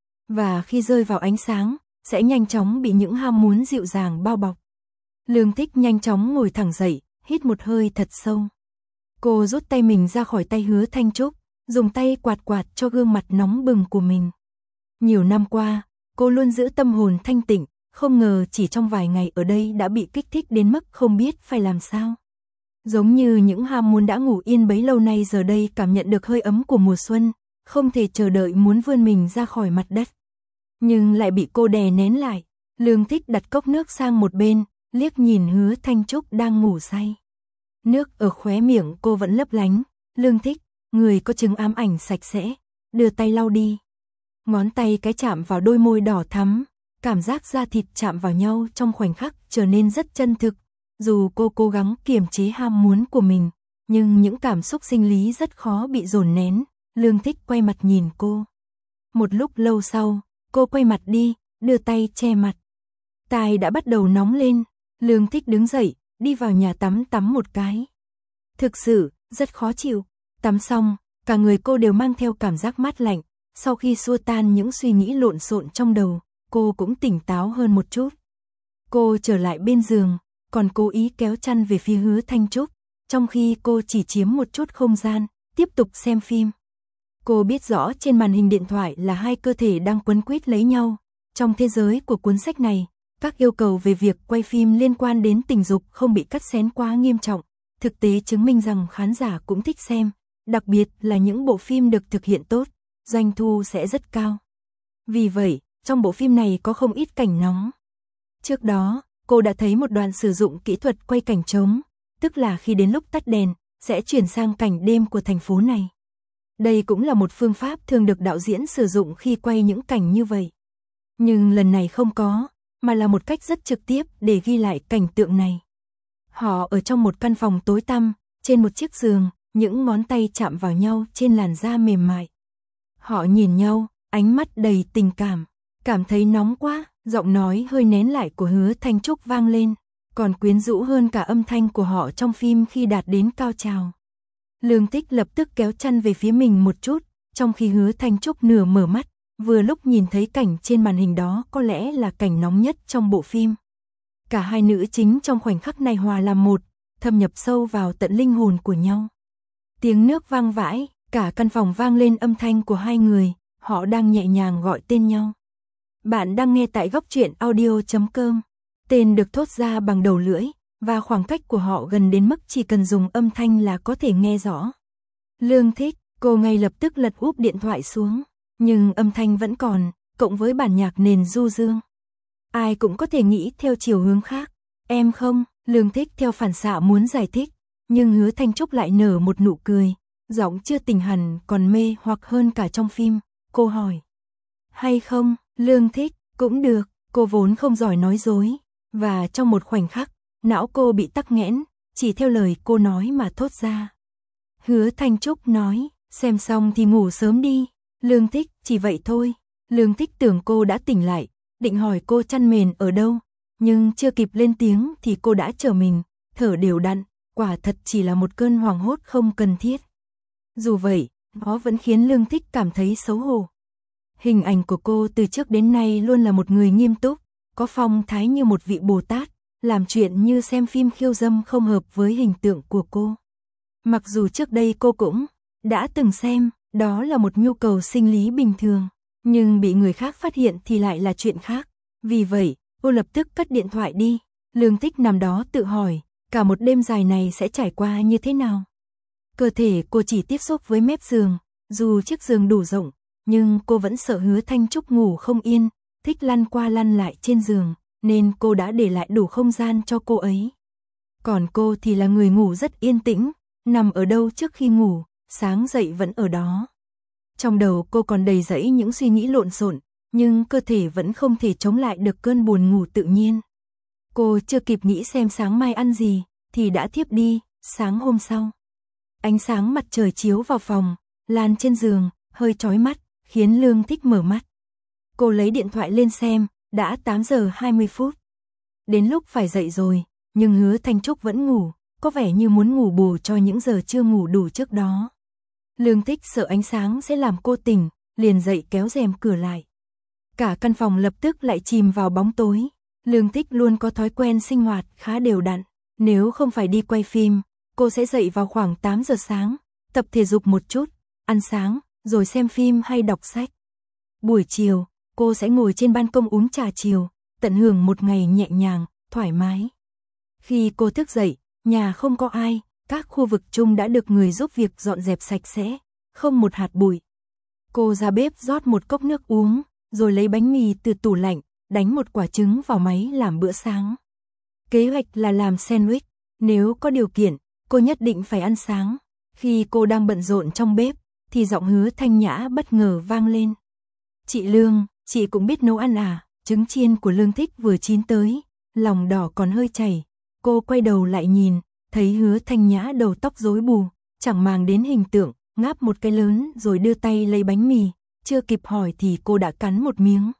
Speaker 1: Và khi rơi vào ánh sáng, sẽ nhanh chóng bị những ham muốn dịu dàng bao bọc. Lương Thích nhanh chóng ngồi thẳng dậy, hít một hơi thật sâu. Cô rút tay mình ra khỏi tay Hứa Thanh Trúc, dùng tay quạt quạt cho gương mặt nóng bừng của mình. Nhiều năm qua, cô luôn giữ tâm hồn thanh tịnh, không ngờ chỉ trong vài ngày ở đây đã bị kích thích đến mức không biết phải làm sao. Giống như những ham muốn đã ngủ yên bấy lâu nay giờ đây cảm nhận được hơi ấm của mùa xuân, không thể chờ đợi muốn vươn mình ra khỏi mặt đất. Nhưng lại bị cô đè nén lại. Lương Thích đặt cốc nước sang một bên, liếc nhìn Hứa Thanh Trúc đang ngủ say. Nước ở khóe miệng cô vẫn lấp lánh. Lương Thích, người có chứng ám ảnh sạch sẽ, đưa tay lau đi. Ngón tay cái chạm vào đôi môi đỏ thắm, cảm giác da thịt chạm vào nhau trong khoảnh khắc trở nên rất chân thực. Dù cô cố gắng kiềm chế ham muốn của mình, nhưng những cảm xúc sinh lý rất khó bị dồn nén. Lương Thích quay mặt nhìn cô. Một lúc lâu sau, cô quay mặt đi, đưa tay che mặt. Tai đã bắt đầu nóng lên, Lương Thích đứng dậy, đi vào nhà tắm tắm một cái. Thực sự, rất khó chịu. Tắm xong, cả người cô đều mang theo cảm giác mát lạnh. Sau khi xua tan những suy nghĩ lộn xộn trong đầu, cô cũng tỉnh táo hơn một chút. Cô trở lại bên giường, còn cố ý kéo chăn về phía Hứa Thanh Trúc, trong khi cô chỉ chiếm một chút không gian, tiếp tục xem phim. Cô biết rõ trên màn hình điện thoại là hai cơ thể đang quấn quýt lấy nhau. Trong thế giới của cuốn sách này, các yêu cầu về việc quay phim liên quan đến tình dục không bị cắt xén quá nghiêm trọng. Thực tế chứng minh rằng khán giả cũng thích xem, đặc biệt là những bộ phim được thực hiện tốt, doanh thu sẽ rất cao. Vì vậy, trong bộ phim này có không ít cảnh nóng. Trước đó, cô đã thấy một đoạn sử dụng kỹ thuật quay cảnh trống, tức là khi đến lúc tắt đèn, sẽ chuyển sang cảnh đêm của thành phố này. Đây cũng là một phương pháp thường được đạo diễn sử dụng khi quay những cảnh như vậy. Nhưng lần này không có, mà là một cách rất trực tiếp để ghi lại cảnh tượng này. Họ ở trong một căn phòng tối tăm, trên một chiếc giường, những ngón tay chạm vào nhau trên làn da mềm mại. Họ nhìn nhau, ánh mắt đầy tình cảm. Cảm thấy nóng quá, giọng nói hơi nén lại của Hứa Thanh Trúc vang lên, còn quyến rũ hơn cả âm thanh của họ trong phim khi đạt đến cao trào. Lương Thích lập tức kéo chăn về phía mình một chút, trong khi Hứa Thanh Trúc nửa mở mắt, vừa lúc nhìn thấy cảnh trên màn hình đó có lẽ là cảnh nóng nhất trong bộ phim. Cả hai nữ chính trong khoảnh khắc này hòa làm một, thâm nhập sâu vào tận linh hồn của nhau. Tiếng nước vang vãi, cả căn phòng vang lên âm thanh của hai người, họ đang nhẹ nhàng gọi tên nhau. Bạn đang nghe tại góc truyện audio chấm com. Tên được thốt ra bằng đầu lưỡi, và khoảng cách của họ gần đến mức chỉ cần dùng âm thanh là có thể nghe rõ. Lương Thích, cô ngay lập tức lật úp điện thoại xuống, nhưng âm thanh vẫn còn, cộng với bản nhạc nền du dương. Ai cũng có thể nghĩ theo chiều hướng khác. Em không, Lương Thích theo phản xạ muốn giải thích, nhưng Hứa Thanh Trúc lại nở một nụ cười, giọng chưa tỉnh hẳn còn mê hoặc hơn cả trong phim. Cô hỏi, hay không? Lương Thích, cũng được, cô vốn không giỏi nói dối, và trong một khoảnh khắc, não cô bị tắc nghẽn, chỉ theo lời cô nói mà thốt ra. Hứa Thanh Trúc nói, xem xong thì ngủ sớm đi. Lương Thích, chỉ vậy thôi. Lương Thích tưởng cô đã tỉnh lại, định hỏi cô chăn mền ở đâu, nhưng chưa kịp lên tiếng thì cô đã trở mình, thở đều đặn, quả thật chỉ là một cơn hoảng hốt không cần thiết. Dù vậy, nó vẫn khiến Lương Thích cảm thấy xấu hổ. Hình ảnh của cô từ trước đến nay luôn là một người nghiêm túc, có phong thái như một vị Bồ Tát, làm chuyện như xem phim khiêu dâm không hợp với hình tượng của cô. Mặc dù trước đây cô cũng đã từng xem, đó là một nhu cầu sinh lý bình thường, nhưng bị người khác phát hiện thì lại là chuyện khác. Vì vậy, cô lập tức cất điện thoại đi. Lương Thích nằm đó tự hỏi, cả một đêm dài này sẽ trải qua như thế nào? Cơ thể cô chỉ tiếp xúc với mép giường, dù chiếc giường đủ rộng, nhưng cô vẫn sợ Hứa Thanh Trúc ngủ không yên, thích lăn qua lăn lại trên giường, nên cô đã để lại đủ không gian cho cô ấy. Còn cô thì là người ngủ rất yên tĩnh, nằm ở đâu trước khi ngủ, sáng dậy vẫn ở đó. Trong đầu cô còn đầy rẫy những suy nghĩ lộn xộn, nhưng cơ thể vẫn không thể chống lại được cơn buồn ngủ tự nhiên. Cô chưa kịp nghĩ xem sáng mai ăn gì, thì đã thiếp đi. Sáng hôm sau, ánh sáng mặt trời chiếu vào phòng, lan trên giường, hơi chói mắt, khiến Lương Thích mở mắt. Cô lấy điện thoại lên xem, đã tám giờ hai mươi phút. Đến lúc phải dậy rồi, nhưng Hứa Thanh Trúc vẫn ngủ, có vẻ như muốn ngủ bù cho những giờ chưa ngủ đủ trước đó. Lương Thích sợ ánh sáng sẽ làm cô tỉnh, liền dậy kéo rèm cửa lại. Cả căn phòng lập tức lại chìm vào bóng tối. Lương Thích luôn có thói quen sinh hoạt khá đều đặn. Nếu không phải đi quay phim, cô sẽ dậy vào khoảng tám giờ sáng, tập thể dục một chút, ăn sáng, rồi xem phim hay đọc sách. Buổi chiều, cô sẽ ngồi trên ban công uống trà chiều, tận hưởng một ngày nhẹ nhàng, thoải mái. Khi cô thức dậy, nhà không có ai, các khu vực chung đã được người giúp việc dọn dẹp sạch sẽ, không một hạt bụi. Cô ra bếp rót một cốc nước uống, rồi lấy bánh mì từ tủ lạnh, đánh một quả trứng vào máy làm bữa sáng. Kế hoạch là làm sandwich, nếu có điều kiện, cô nhất định phải ăn sáng. Khi cô đang bận rộn trong bếp, thì giọng Hứa Thanh Nhã bất ngờ vang lên. Chị Lương, chị cũng biết nấu ăn à? Trứng chiên của Lương Thích vừa chín tới, lòng đỏ còn hơi chảy. Cô quay đầu lại nhìn, thấy Hứa Thanh Nhã đầu tóc rối bù, chẳng màng đến hình tượng, ngáp một cái lớn rồi đưa tay lấy bánh mì. Chưa kịp hỏi thì cô đã cắn một miếng.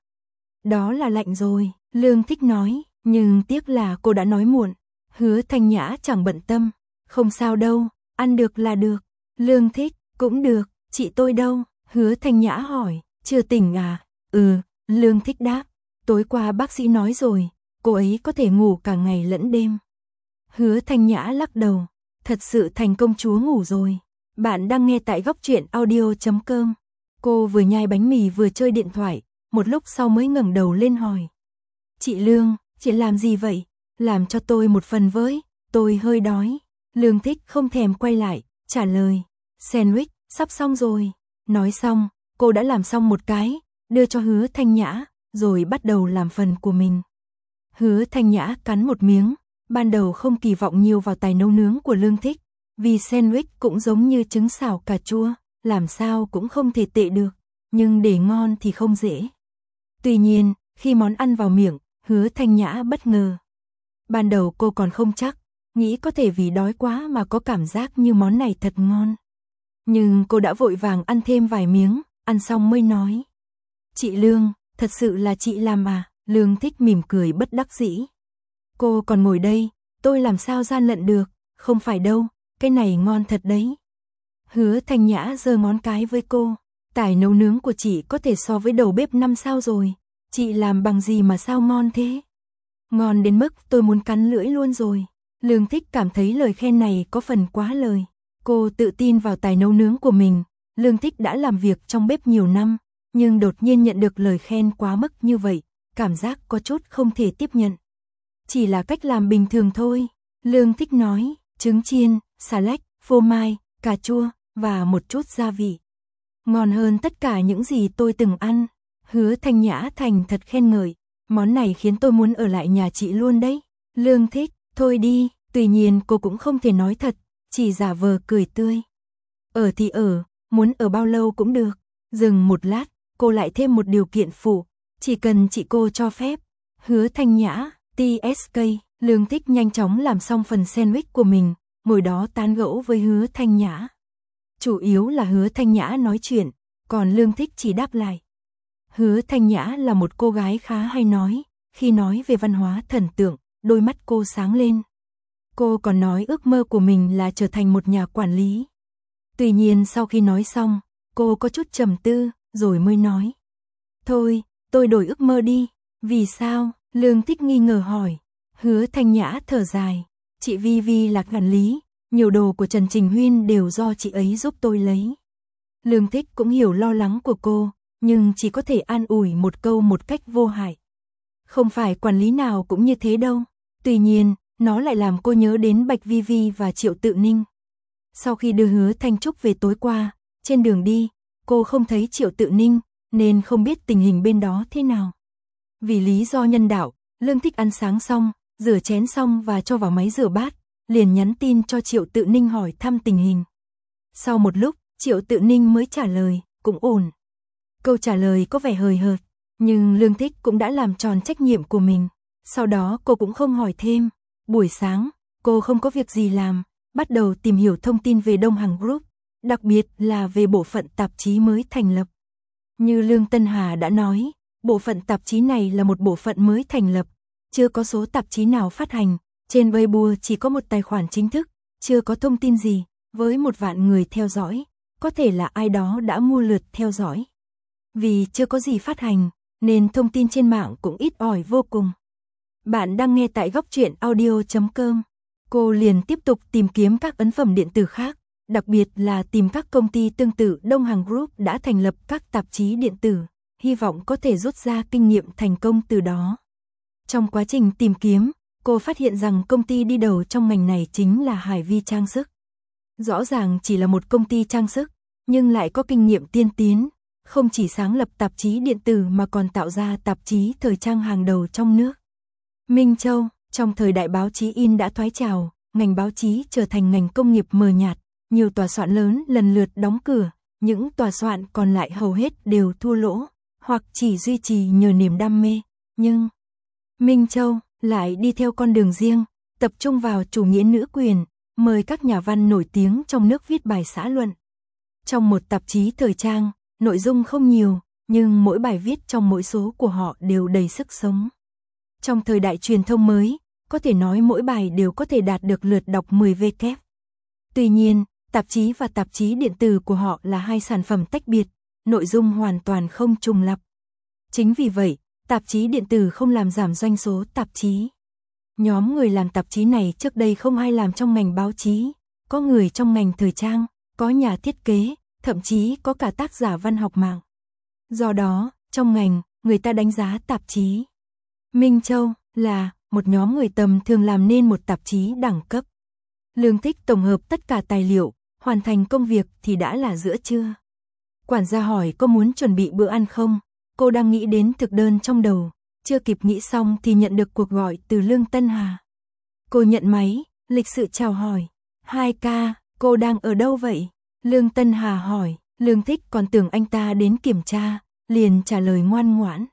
Speaker 1: Đó là lạnh rồi, Lương Thích nói, nhưng tiếc là cô đã nói muộn. Hứa Thanh Nhã chẳng bận tâm, không sao đâu, ăn được là được. Lương Thích, cũng được, chị tôi đâu? Hứa Thanh Nhã hỏi, chưa tỉnh à? Ừ, Lương Thích đáp, tối qua bác sĩ nói rồi, cô ấy có thể ngủ cả ngày lẫn đêm. Hứa Thanh Nhã lắc đầu, thật sự thành công chúa ngủ rồi. Bạn đang nghe tại góc truyện audio chấm com. Cô vừa nhai bánh mì vừa chơi điện thoại, một lúc sau mới ngẩng đầu lên hỏi. Chị Lương, chị làm gì vậy? Làm cho tôi một phần với, tôi hơi đói. Lương Thích không thèm quay lại, trả lời. Sandwich, sắp xong rồi. Nói xong, cô đã làm xong một cái, đưa cho Hứa Thanh Nhã, rồi bắt đầu làm phần của mình. Hứa Thanh Nhã cắn một miếng, ban đầu không kỳ vọng nhiều vào tài nấu nướng của Lương Thích, vì sandwich cũng giống như trứng xào cà chua, làm sao cũng không thể tệ được, nhưng để ngon thì không dễ. Tuy nhiên, khi món ăn vào miệng, Hứa Thanh Nhã bất ngờ. Ban đầu cô còn không chắc, nghĩ có thể vì đói quá mà có cảm giác như món này thật ngon. Nhưng cô đã vội vàng ăn thêm vài miếng, ăn xong mới nói. Chị Lương, thật sự là chị làm à? Lương Thích mỉm cười bất đắc dĩ. Cô còn ngồi đây, tôi làm sao gian lận được, không phải đâu, cái này ngon thật đấy. Hứa Thanh Nhã giơ ngón cái với cô, tài nấu nướng của chị có thể so với đầu bếp năm sao rồi, chị làm bằng gì mà sao ngon thế? Ngon đến mức tôi muốn cắn lưỡi luôn rồi. Lương Thích cảm thấy lời khen này có phần quá lời. Cô tự tin vào tài nấu nướng của mình. Lương Thích đã làm việc trong bếp nhiều năm, nhưng đột nhiên nhận được lời khen quá mức như vậy, cảm giác có chút không thể tiếp nhận. Chỉ là cách làm bình thường thôi. Lương Thích nói, trứng chiên, xà lách, phô mai, cà chua và một chút gia vị. Ngon hơn tất cả những gì tôi từng ăn. Hứa Thanh Nhã thành thật khen ngợi, món này khiến tôi muốn ở lại nhà chị luôn đấy. Lương Thích, thôi đi, tuy nhiên cô cũng không thể nói thật, chỉ giả vờ cười tươi. Ở thì ở, muốn ở bao lâu cũng được. Dừng một lát, cô lại thêm một điều kiện phụ, chỉ cần chị cô cho phép. Hứa Thanh Nhã, tê ét ca, Lương Thích nhanh chóng làm xong phần sandwich của mình, ngồi đó tán gẫu với Hứa Thanh Nhã. Chủ yếu là Hứa Thanh Nhã nói chuyện, còn Lương Thích chỉ đáp lại. Hứa Thanh Nhã là một cô gái khá hay nói, khi nói về văn hóa thần tượng, đôi mắt cô sáng lên. Cô còn nói ước mơ của mình là trở thành một nhà quản lý. Tuy nhiên sau khi nói xong, cô có chút trầm tư, rồi mới nói. Thôi, tôi đổi ước mơ đi. Vì sao? Lương Thích nghi ngờ hỏi. Hứa Thanh Nhã thở dài. Chị Vi Vi là quản lý, nhiều đồ của Trần Trình Huyên đều do chị ấy giúp tôi lấy. Lương Thích cũng hiểu lo lắng của cô, nhưng chỉ có thể an ủi một câu một cách vô hại. Không phải quản lý nào cũng như thế đâu. Tuy nhiên, nó lại làm cô nhớ đến Bạch Vi Vi và Triệu Tự Ninh. Sau khi đưa Hứa Thanh Trúc về tối qua, trên đường đi, cô không thấy Triệu Tự Ninh, nên không biết tình hình bên đó thế nào. Vì lý do nhân đạo, Lương Thích ăn sáng xong, rửa chén xong và cho vào máy rửa bát, liền nhắn tin cho Triệu Tự Ninh hỏi thăm tình hình. Sau một lúc, Triệu Tự Ninh mới trả lời, cũng ổn. Câu trả lời có vẻ hời hợt, nhưng Lương Thích cũng đã làm tròn trách nhiệm của mình. Sau đó cô cũng không hỏi thêm. Buổi sáng, cô không có việc gì làm, bắt đầu tìm hiểu thông tin về Đông Hằng Group, đặc biệt là về bộ phận tạp chí mới thành lập. Như Lương Tân Hà đã nói, bộ phận tạp chí này là một bộ phận mới thành lập, chưa có số tạp chí nào phát hành, trên Weibo chỉ có một tài khoản chính thức, chưa có thông tin gì, với một vạn người theo dõi, có thể là ai đó đã mua lượt theo dõi. Vì chưa có gì phát hành, nên thông tin trên mạng cũng ít ỏi vô cùng. Bạn đang nghe tại góc truyện audio chấm com. Cô liền tiếp tục tìm kiếm các ấn phẩm điện tử khác, đặc biệt là tìm các công ty tương tự Đông Hằng Group đã thành lập các tạp chí điện tử, hy vọng có thể rút ra kinh nghiệm thành công từ đó. Trong quá trình tìm kiếm, cô phát hiện rằng công ty đi đầu trong ngành này chính là Hải Vi Trang Sức. Rõ ràng chỉ là một công ty trang sức, nhưng lại có kinh nghiệm tiên tiến, không chỉ sáng lập tạp chí điện tử mà còn tạo ra tạp chí thời trang hàng đầu trong nước. Minh Châu, trong thời đại báo chí in đã thoái trào, ngành báo chí trở thành ngành công nghiệp mờ nhạt, nhiều tòa soạn lớn lần lượt đóng cửa, những tòa soạn còn lại hầu hết đều thua lỗ, hoặc chỉ duy trì nhờ niềm đam mê, nhưng Minh Châu lại đi theo con đường riêng, tập trung vào chủ nghĩa nữ quyền, mời các nhà văn nổi tiếng trong nước viết bài xã luận. Trong một tạp chí thời trang, nội dung không nhiều, nhưng mỗi bài viết trong mỗi số của họ đều đầy sức sống. Trong thời đại truyền thông mới, có thể nói mỗi bài đều có thể đạt được lượt đọc mười vê kép. Tuy nhiên, tạp chí và tạp chí điện tử của họ là hai sản phẩm tách biệt, nội dung hoàn toàn không trùng lặp. Chính vì vậy, tạp chí điện tử không làm giảm doanh số tạp chí. Nhóm người làm tạp chí này trước đây không ai làm trong ngành báo chí, có người trong ngành thời trang, có nhà thiết kế, thậm chí có cả tác giả văn học mạng. Do đó, trong ngành, người ta đánh giá tạp chí Minh Châu là một nhóm người tầm thường làm nên một tạp chí đẳng cấp. Lương Thích tổng hợp tất cả tài liệu, hoàn thành công việc thì đã là giữa trưa. Quản gia hỏi có muốn chuẩn bị bữa ăn không? Cô đang nghĩ đến thực đơn trong đầu, chưa kịp nghĩ xong thì nhận được cuộc gọi từ Lương Tân Hà. Cô nhận máy, lịch sự chào hỏi. Hai ca, cô đang ở đâu vậy? Lương Tân Hà hỏi. Lương Thích còn tưởng anh ta đến kiểm tra, liền trả lời ngoan ngoãn.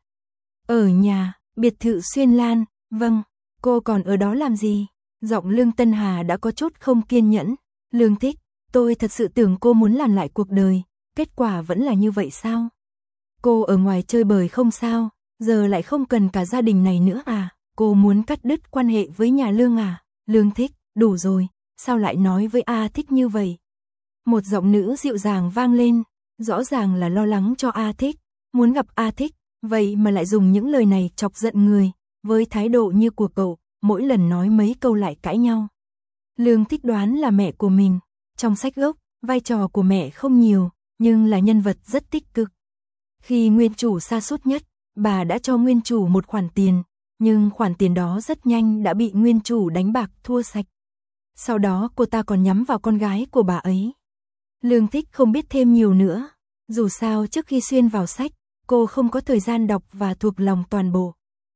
Speaker 1: Ở nhà, biệt thự Xuyên Lan, vâng, cô còn ở đó làm gì? Giọng Lương Tân Hà đã có chút không kiên nhẫn. Lương Thích, tôi thật sự tưởng cô muốn làm lại cuộc đời, kết quả vẫn là như vậy sao? Cô ở ngoài chơi bời không sao, giờ lại không cần cả gia đình này nữa à? Cô muốn cắt đứt quan hệ với nhà Lương à? Lương Thích, đủ rồi, sao lại nói với A Thích như vậy? Một giọng nữ dịu dàng vang lên, rõ ràng là lo lắng cho A Thích, muốn gặp A Thích, vậy mà lại dùng những lời này chọc giận người, với thái độ như của cậu, mỗi lần nói mấy câu lại cãi nhau. Lương Thích đoán là mẹ của mình, trong sách gốc, vai trò của mẹ không nhiều, nhưng là nhân vật rất tích cực. Khi nguyên chủ sa sút nhất, bà đã cho nguyên chủ một khoản tiền, nhưng khoản tiền đó rất nhanh đã bị nguyên chủ đánh bạc thua sạch. Sau đó cô ta còn nhắm vào con gái của bà ấy. Lương Thích không biết thêm nhiều nữa, dù sao trước khi xuyên vào sách, cô không có thời gian đọc và thuộc lòng toàn bộ.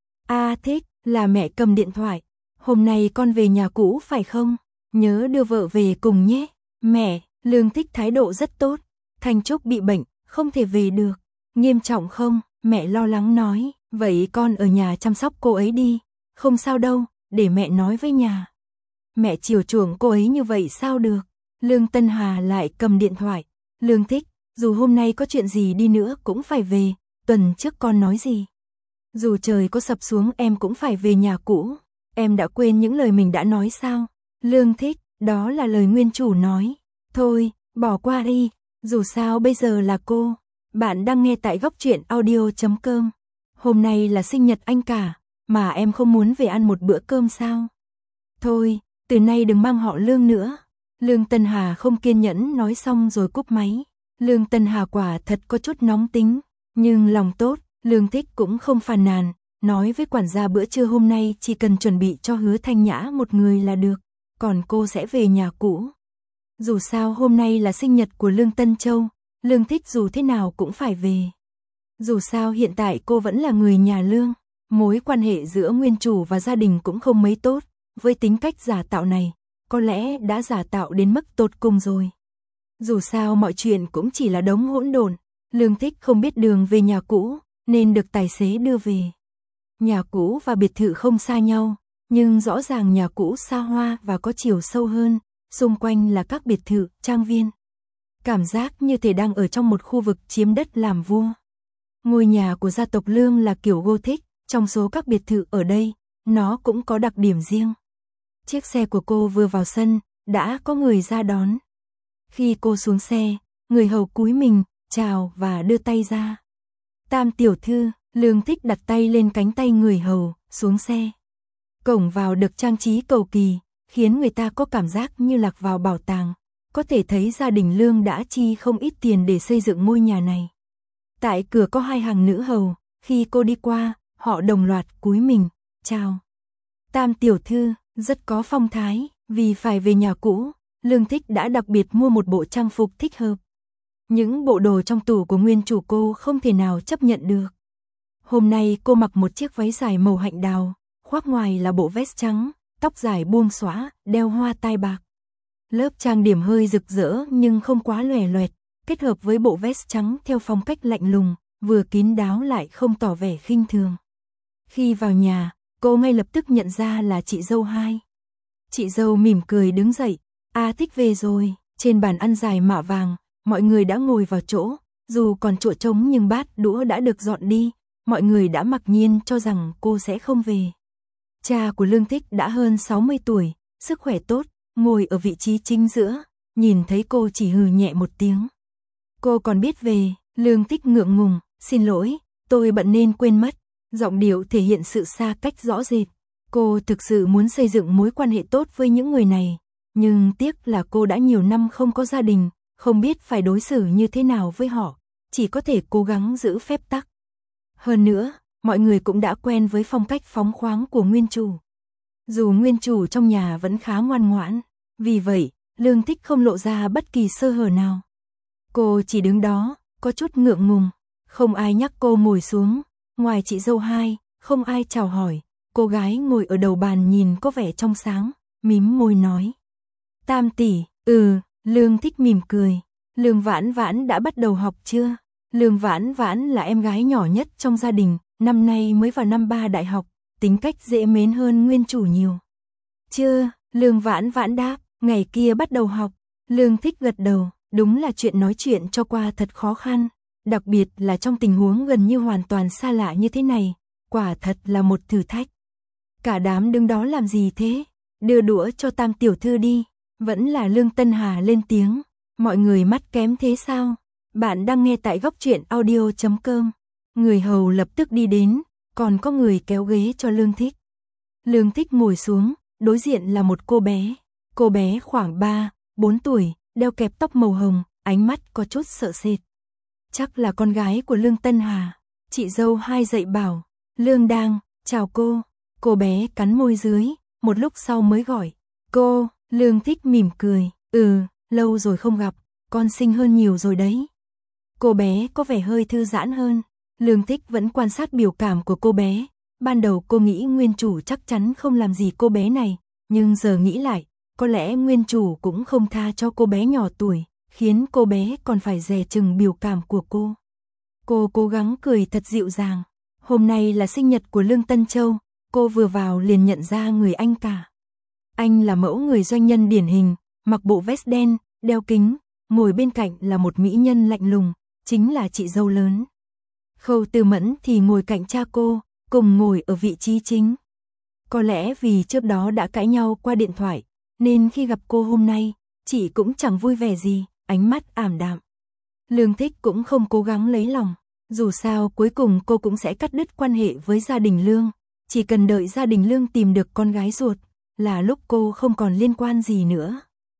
Speaker 1: A Thích, là mẹ cầm điện thoại. Hôm nay con về nhà cũ phải không? Nhớ đưa vợ về cùng nhé. Mẹ, Lương Thích thái độ rất tốt. Thanh Trúc bị bệnh, không thể về được. Nghiêm trọng không? Mẹ lo lắng nói. Vậy con ở nhà chăm sóc cô ấy đi. Không sao đâu, để mẹ nói với nhà. Mẹ chiều chuộng cô ấy như vậy sao được? Lương Tân Hà lại cầm điện thoại. Lương Thích, dù hôm nay có chuyện gì đi nữa cũng phải về. Tuần trước con nói gì? Dù trời có sập xuống em cũng phải về nhà cũ. Em đã quên những lời mình đã nói sao? Lương Thích, đó là lời nguyên chủ nói. Thôi, bỏ qua đi, dù sao bây giờ là cô. Bạn đang nghe tại góc truyện audio chấm com. Hôm nay là sinh nhật anh cả, mà em không muốn về ăn một bữa cơm sao? Thôi, từ nay đừng mang họ Lương nữa. Lương Tân Hà không kiên nhẫn nói xong rồi cúp máy. Lương Tân Hà quả thật có chút nóng tính, nhưng lòng tốt, Lương Thích cũng không phàn nàn, nói với quản gia bữa trưa hôm nay chỉ cần chuẩn bị cho Hứa Thanh Nhã một người là được, còn cô sẽ về nhà cũ. Dù sao hôm nay là sinh nhật của Lương Tân Châu, Lương Thích dù thế nào cũng phải về. Dù sao hiện tại cô vẫn là người nhà Lương, mối quan hệ giữa nguyên chủ và gia đình cũng không mấy tốt, với tính cách giả tạo này, có lẽ đã giả tạo đến mức tột cùng rồi. Dù sao mọi chuyện cũng chỉ là đống hỗn độn, Lương Thích không biết đường về nhà cũ, nên được tài xế đưa về. Nhà cũ và biệt thự không xa nhau, nhưng rõ ràng nhà cũ xa hoa và có chiều sâu hơn, xung quanh là các biệt thự, trang viên. Cảm giác như thể đang ở trong một khu vực chiếm đất làm vua. Ngôi nhà của gia tộc Lương là kiểu Gothic, trong số các biệt thự ở đây, nó cũng có đặc điểm riêng. Chiếc xe của cô vừa vào sân, đã có người ra đón. Khi cô xuống xe, người hầu cúi mình, chào và đưa tay ra. Tam tiểu thư, Lương Thích đặt tay lên cánh tay người hầu, xuống xe. Cổng vào được trang trí cầu kỳ, khiến người ta có cảm giác như lạc vào bảo tàng. Có thể thấy gia đình Lương đã chi không ít tiền để xây dựng ngôi nhà này. Tại cửa có hai hàng nữ hầu, khi cô đi qua, họ đồng loạt cúi mình, chào. Tam tiểu thư, rất có phong thái, vì phải về nhà cũ, Lương Thích đã đặc biệt mua một bộ trang phục thích hợp. Những bộ đồ trong tủ của nguyên chủ cô không thể nào chấp nhận được. Hôm nay cô mặc một chiếc váy dài màu hạnh đào, khoác ngoài là bộ vest trắng, tóc dài buông xõa, đeo hoa tai bạc. Lớp trang điểm hơi rực rỡ nhưng không quá lòe loẹt, kết hợp với bộ vest trắng theo phong cách lạnh lùng, vừa kín đáo lại không tỏ vẻ khinh thường. Khi vào nhà, cô ngay lập tức nhận ra là chị dâu hai. Chị dâu mỉm cười đứng dậy, A Thích về rồi, trên bàn ăn dài mạ vàng, mọi người đã ngồi vào chỗ, dù còn chỗ trống nhưng bát đũa đã được dọn đi, mọi người đã mặc nhiên cho rằng cô sẽ không về. Cha của Lương Thích đã hơn sáu mươi tuổi, sức khỏe tốt, ngồi ở vị trí chính giữa, nhìn thấy cô chỉ hừ nhẹ một tiếng. Cô còn biết về, Lương Thích ngượng ngùng, xin lỗi, tôi bận nên quên mất, giọng điệu thể hiện sự xa cách rõ rệt. Cô thực sự muốn xây dựng mối quan hệ tốt với những người này, nhưng tiếc là cô đã nhiều năm không có gia đình, không biết phải đối xử như thế nào với họ, chỉ có thể cố gắng giữ phép tắc. Hơn nữa, mọi người cũng đã quen với phong cách phóng khoáng của nguyên chủ. Dù nguyên chủ trong nhà vẫn khá ngoan ngoãn, vì vậy, Lương Thích không lộ ra bất kỳ sơ hở nào. Cô chỉ đứng đó, có chút ngượng ngùng, không ai nhắc cô ngồi xuống, ngoài chị dâu hai, không ai chào hỏi. Cô gái ngồi ở đầu bàn nhìn có vẻ trong sáng, mím môi nói. Tam tỷ, ừ, Lương Thích mỉm cười. Lương Vãn Vãn đã bắt đầu học chưa? Lương Vãn Vãn là em gái nhỏ nhất trong gia đình, năm nay mới vào năm ba đại học, tính cách dễ mến hơn nguyên chủ nhiều. Chưa, Lương Vãn Vãn đáp, ngày kia bắt đầu học. Lương Thích gật đầu, đúng là chuyện nói chuyện cho qua thật khó khăn. Đặc biệt là trong tình huống gần như hoàn toàn xa lạ như thế này, quả thật là một thử thách. Cả đám đứng đó làm gì thế? Đưa đũa cho Tam tiểu thư đi. Vẫn là Lương Tân Hà lên tiếng. Mọi người mắt kém thế sao? Bạn đang nghe tại góc truyện audio chấm com. Người hầu lập tức đi đến, còn có người kéo ghế cho Lương Thích. Lương Thích ngồi xuống, đối diện là một cô bé. Cô bé khoảng ba, bốn tuổi, đeo kẹp tóc màu hồng, ánh mắt có chút sợ sệt. Chắc là con gái của Lương Tân Hà. Chị dâu hai dạy bảo. Lương Đang, chào cô. Cô bé cắn môi dưới, một lúc sau mới gọi. Cô, Lương Thích mỉm cười. Ừ, lâu rồi không gặp, con xinh hơn nhiều rồi đấy. Cô bé có vẻ hơi thư giãn hơn. Lương Thích vẫn quan sát biểu cảm của cô bé. Ban đầu cô nghĩ nguyên chủ chắc chắn không làm gì cô bé này, nhưng giờ nghĩ lại, có lẽ nguyên chủ cũng không tha cho cô bé nhỏ tuổi, khiến cô bé còn phải dè chừng biểu cảm của cô. Cô cố gắng cười thật dịu dàng. Hôm nay là sinh nhật của Lương Tân Châu, cô vừa vào liền nhận ra người anh cả. Anh là mẫu người doanh nhân điển hình, mặc bộ vest đen, đeo kính, ngồi bên cạnh là một mỹ nhân lạnh lùng, chính là chị dâu lớn. Khâu Tư Mẫn thì ngồi cạnh cha cô, cùng ngồi ở vị trí chính. Có lẽ vì trước đó đã cãi nhau qua điện thoại, nên khi gặp cô hôm nay, chị cũng chẳng vui vẻ gì, ánh mắt ảm đạm. Lương Thích cũng không cố gắng lấy lòng, dù sao cuối cùng cô cũng sẽ cắt đứt quan hệ với gia đình Lương, chỉ cần đợi gia đình Lương tìm được con gái ruột, là lúc cô không còn liên quan gì nữa.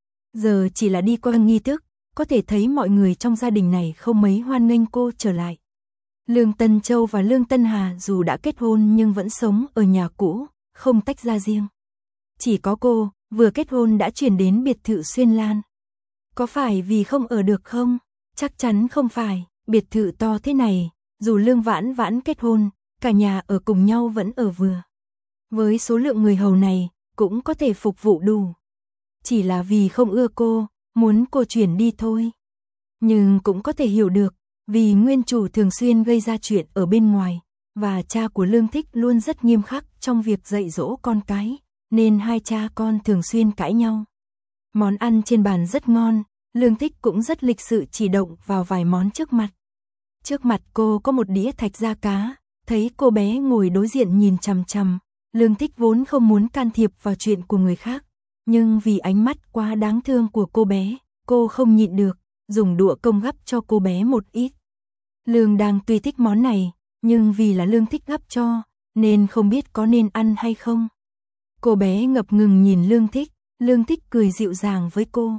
Speaker 1: Giờ chỉ là đi qua nghi thức, có thể thấy mọi người trong gia đình này không mấy hoan nghênh cô trở lại. Lương Tân Châu và Lương Tân Hà dù đã kết hôn nhưng vẫn sống ở nhà cũ, không tách ra riêng. Chỉ có cô, vừa kết hôn đã chuyển đến biệt thự Xuyên Lan. Có phải vì không ở được không? Chắc chắn không phải, biệt thự to thế này, dù Lương Vãn Vãn kết hôn, cả nhà ở cùng nhau vẫn ở vừa. Với số lượng người hầu này, cũng có thể phục vụ đủ. Chỉ là vì không ưa cô, muốn cô chuyển đi thôi. Nhưng cũng có thể hiểu được, vì nguyên chủ thường xuyên gây ra chuyện ở bên ngoài, và cha của Lương Thích luôn rất nghiêm khắc trong việc dạy dỗ con cái, nên hai cha con thường xuyên cãi nhau. Món ăn trên bàn rất ngon, Lương Thích cũng rất lịch sự chỉ động vào vài món trước mặt. Trước mặt cô có một đĩa thạch da cá, thấy cô bé ngồi đối diện nhìn chằm chằm, Lương Thích vốn không muốn can thiệp vào chuyện của người khác, nhưng vì ánh mắt quá đáng thương của cô bé, cô không nhịn được, dùng đũa công gắp cho cô bé một ít. Lương Đang tuy thích món này, nhưng vì là Lương Thích gắp cho, nên không biết có nên ăn hay không. Cô bé ngập ngừng nhìn Lương Thích, Lương Thích cười dịu dàng với cô.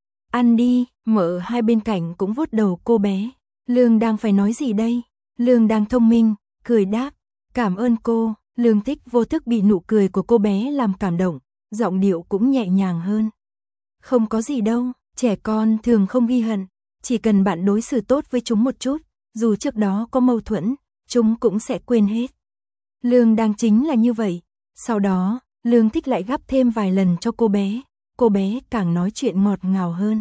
Speaker 1: Ăn đi, mợ hai bên cạnh cũng vuốt đầu cô bé. Lương Đang phải nói gì đây? Lương Đang thông minh, cười đáp, cảm ơn cô. Lương Thích vô thức bị nụ cười của cô bé làm cảm động, giọng điệu cũng nhẹ nhàng hơn. Không có gì đâu, trẻ con thường không ghi hận, chỉ cần bạn đối xử tốt với chúng một chút, dù trước đó có mâu thuẫn, chúng cũng sẽ quên hết. Lương Đang chính là như vậy. Sau đó, Lương Thích lại gắp thêm vài lần cho cô bé, cô bé càng nói chuyện ngọt ngào hơn.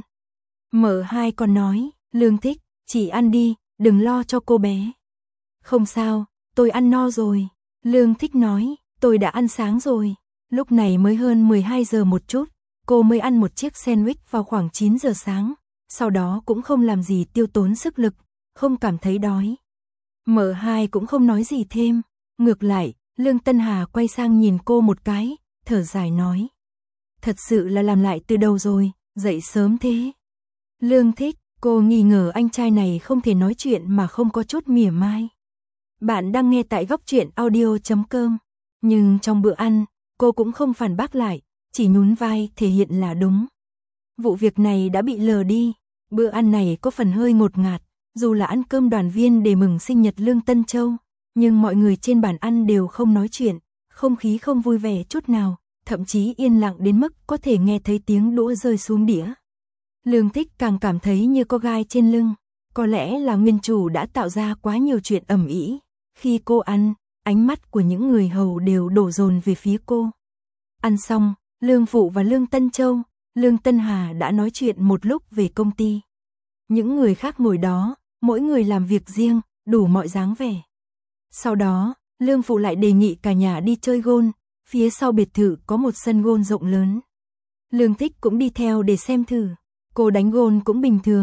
Speaker 1: Mợ hai còn nói, Lương Thích, chỉ ăn đi, đừng lo cho cô bé. Không sao, tôi ăn no rồi. Lương Thích nói, tôi đã ăn sáng rồi. Lúc này mới hơn mười hai giờ một chút, cô mới ăn một chiếc sandwich vào khoảng chín giờ sáng, sau đó cũng không làm gì tiêu tốn sức lực, không cảm thấy đói. Mợ hai cũng không nói gì thêm, ngược lại, Lương Tân Hà quay sang nhìn cô một cái, thở dài nói. Thật sự là làm lại từ đầu rồi, dậy sớm thế. Lương Thích, cô nghi ngờ anh trai này không thể nói chuyện mà không có chút mỉa mai. Bạn đang nghe tại góc truyện audio chấm com, nhưng trong bữa ăn, cô cũng không phản bác lại, chỉ nhún vai thể hiện là đúng. Vụ việc này đã bị lờ đi, bữa ăn này có phần hơi ngột ngạt, dù là ăn cơm đoàn viên để mừng sinh nhật Lương Tân Châu, nhưng mọi người trên bàn ăn đều không nói chuyện, không khí không vui vẻ chút nào, thậm chí yên lặng đến mức có thể nghe thấy tiếng đũa rơi xuống đĩa. Lương Thích càng cảm thấy như có gai trên lưng, có lẽ là nguyên chủ đã tạo ra quá nhiều chuyện ầm ĩ. Khi cô ăn, ánh mắt của những người hầu đều đổ dồn về phía cô. Ăn xong, Lương Phụ và Lương Tân Châu, Lương Tân Hà đã nói chuyện một lúc về công ty. Những người khác ngồi đó, mỗi người làm việc riêng, đủ mọi dáng vẻ. Sau đó, Lương Phụ lại đề nghị cả nhà đi chơi golf, phía sau biệt thự có một sân golf rộng lớn. Lương Thích cũng đi theo để xem thử, cô đánh golf cũng bình thường,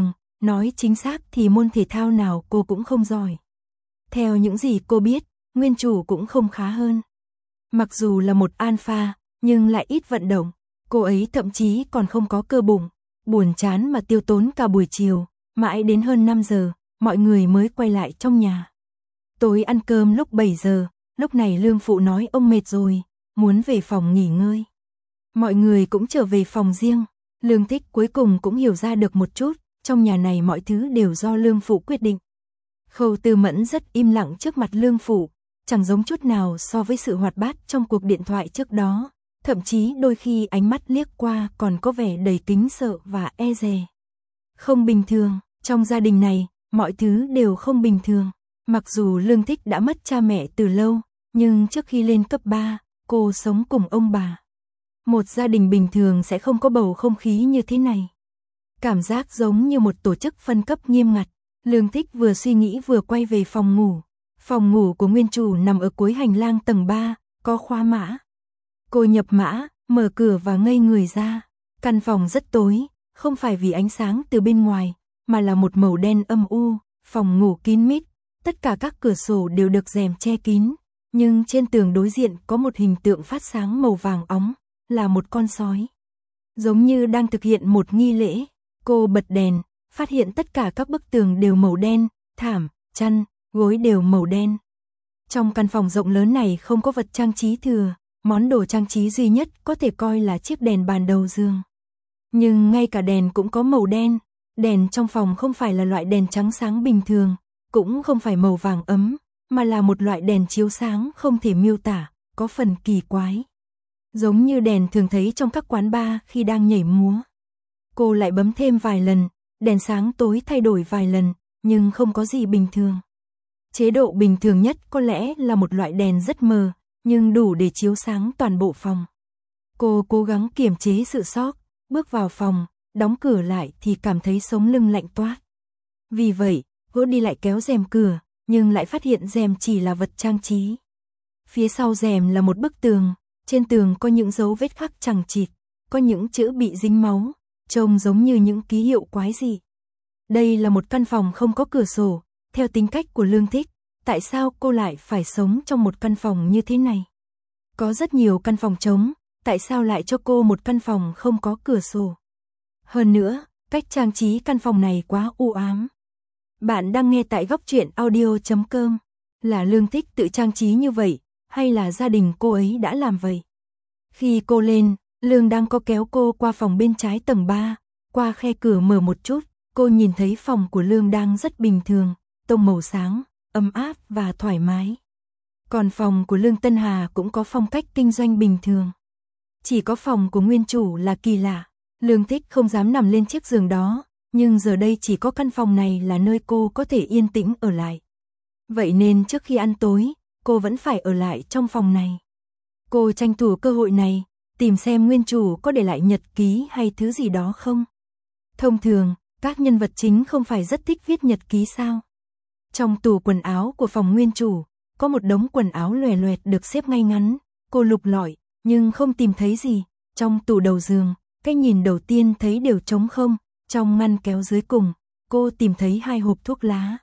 Speaker 1: Nói chính xác thì môn thể thao nào cô cũng không giỏi. Theo những gì cô biết, nguyên chủ cũng không khá hơn. Mặc dù là một alpha, nhưng lại ít vận động. Cô ấy thậm chí còn không có cơ bụng. Buồn chán mà tiêu tốn cả buổi chiều, mãi đến hơn năm giờ, mọi người mới quay lại trong nhà. Tối ăn cơm lúc bảy giờ, lúc này Lương Phụ nói ông mệt rồi, muốn về phòng nghỉ ngơi. Mọi người cũng trở về phòng riêng. Lương Thích cuối cùng cũng hiểu ra được một chút, trong nhà này mọi thứ đều do Lương Phụ quyết định. Khâu Tư Mẫn rất im lặng trước mặt Lương Phụ, chẳng giống chút nào so với sự hoạt bát trong cuộc điện thoại trước đó, thậm chí đôi khi ánh mắt liếc qua còn có vẻ đầy kính sợ và e dè. Không bình thường, trong gia đình này, mọi thứ đều không bình thường. Mặc dù Lương Thích đã mất cha mẹ từ lâu, nhưng trước khi lên cấp ba, cô sống cùng ông bà. Một gia đình bình thường sẽ không có bầu không khí như thế này. Cảm giác giống như một tổ chức phân cấp nghiêm ngặt. Lương Thích vừa suy nghĩ vừa quay về phòng ngủ. Phòng ngủ của nguyên chủ nằm ở cuối hành lang tầng ba, có khóa mã. Cô nhập mã, mở cửa và ngây người ra. Căn phòng rất tối, không phải vì ánh sáng từ bên ngoài, mà là một màu đen âm u, phòng ngủ kín mít. Tất cả các cửa sổ đều được rèm che kín, nhưng trên tường đối diện có một hình tượng phát sáng màu vàng óng, là một con sói. Giống như đang thực hiện một nghi lễ, cô bật đèn, phát hiện tất cả các bức tường đều màu đen, thảm, chăn, gối đều màu đen. Trong căn phòng rộng lớn này không có vật trang trí thừa, món đồ trang trí duy nhất có thể coi là chiếc đèn bàn đầu giường. Nhưng ngay cả đèn cũng có màu đen, đèn trong phòng không phải là loại đèn trắng sáng bình thường, cũng không phải màu vàng ấm, mà là một loại đèn chiếu sáng không thể miêu tả, có phần kỳ quái. Giống như đèn thường thấy trong các quán bar khi đang nhảy múa. Cô lại bấm thêm vài lần, đèn sáng tối thay đổi vài lần, nhưng không có gì bình thường. Chế độ bình thường nhất có lẽ là một loại đèn rất mờ, nhưng đủ để chiếu sáng toàn bộ phòng. Cô cố gắng kiềm chế sự sốc, bước vào phòng, đóng cửa lại thì cảm thấy sống lưng lạnh toát. Vì vậy, cô đi lại kéo rèm cửa, nhưng lại phát hiện rèm chỉ là vật trang trí. Phía sau rèm là một bức tường, trên tường có những dấu vết khắc chằng chịt, có những chữ bị dính máu, trông giống như những ký hiệu quái dị. Đây là một căn phòng không có cửa sổ, theo tính cách của Lương Thích, tại sao cô lại phải sống trong một căn phòng như thế này? Có rất nhiều căn phòng trống, tại sao lại cho cô một căn phòng không có cửa sổ? Hơn nữa, cách trang trí căn phòng này quá u ám. Bạn đang nghe tại góc truyện audio chấm com. Là Lương Thích tự trang trí như vậy, hay là gia đình cô ấy đã làm vậy? Khi cô lên, Lương đang có kéo cô qua phòng bên trái tầng ba, qua khe cửa mở một chút, cô nhìn thấy phòng của Lương đang rất bình thường, tông màu sáng, ấm áp và thoải mái. Còn phòng của Lương Tân Hà cũng có phong cách kinh doanh bình thường. Chỉ có phòng của nguyên chủ là kỳ lạ. Lương Thích không dám nằm lên chiếc giường đó, nhưng giờ đây chỉ có căn phòng này là nơi cô có thể yên tĩnh ở lại. Vậy nên trước khi ăn tối, cô vẫn phải ở lại trong phòng này. Cô tranh thủ cơ hội này, tìm xem nguyên chủ có để lại nhật ký hay thứ gì đó không. Thông thường, các nhân vật chính không phải rất thích viết nhật ký sao? Trong tủ quần áo của phòng nguyên chủ, có một đống quần áo lòe loẹt được xếp ngay ngắn. Cô lục lọi, nhưng không tìm thấy gì. Trong tủ đầu giường, cái nhìn đầu tiên thấy đều trống không. Trong ngăn kéo dưới cùng, cô tìm thấy hai hộp thuốc lá.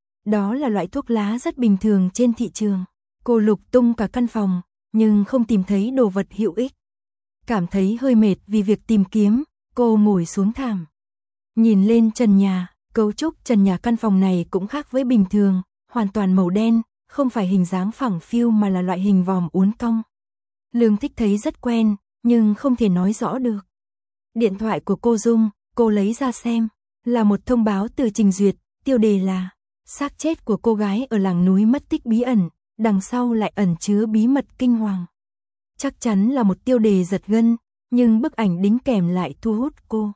Speaker 1: Đó là loại thuốc lá rất bình thường trên thị trường. Cô lục tung cả căn phòng, nhưng không tìm thấy đồ vật hữu ích. Cảm thấy hơi mệt vì việc tìm kiếm, cô ngồi xuống thảm. Nhìn lên trần nhà, cấu trúc trần nhà căn phòng này cũng khác với bình thường, hoàn toàn màu đen, không phải hình dáng phẳng phiu mà là loại hình vòm uốn cong. Lương Thích thấy rất quen, nhưng không thể nói rõ được. Điện thoại của cô rung, cô lấy ra xem, là một thông báo từ Trình Duyệt, tiêu đề là xác chết của cô gái ở làng núi mất tích bí ẩn, đằng sau lại ẩn chứa bí mật kinh hoàng. Chắc chắn là một tiêu đề giật gân, nhưng bức ảnh đính kèm lại thu hút cô.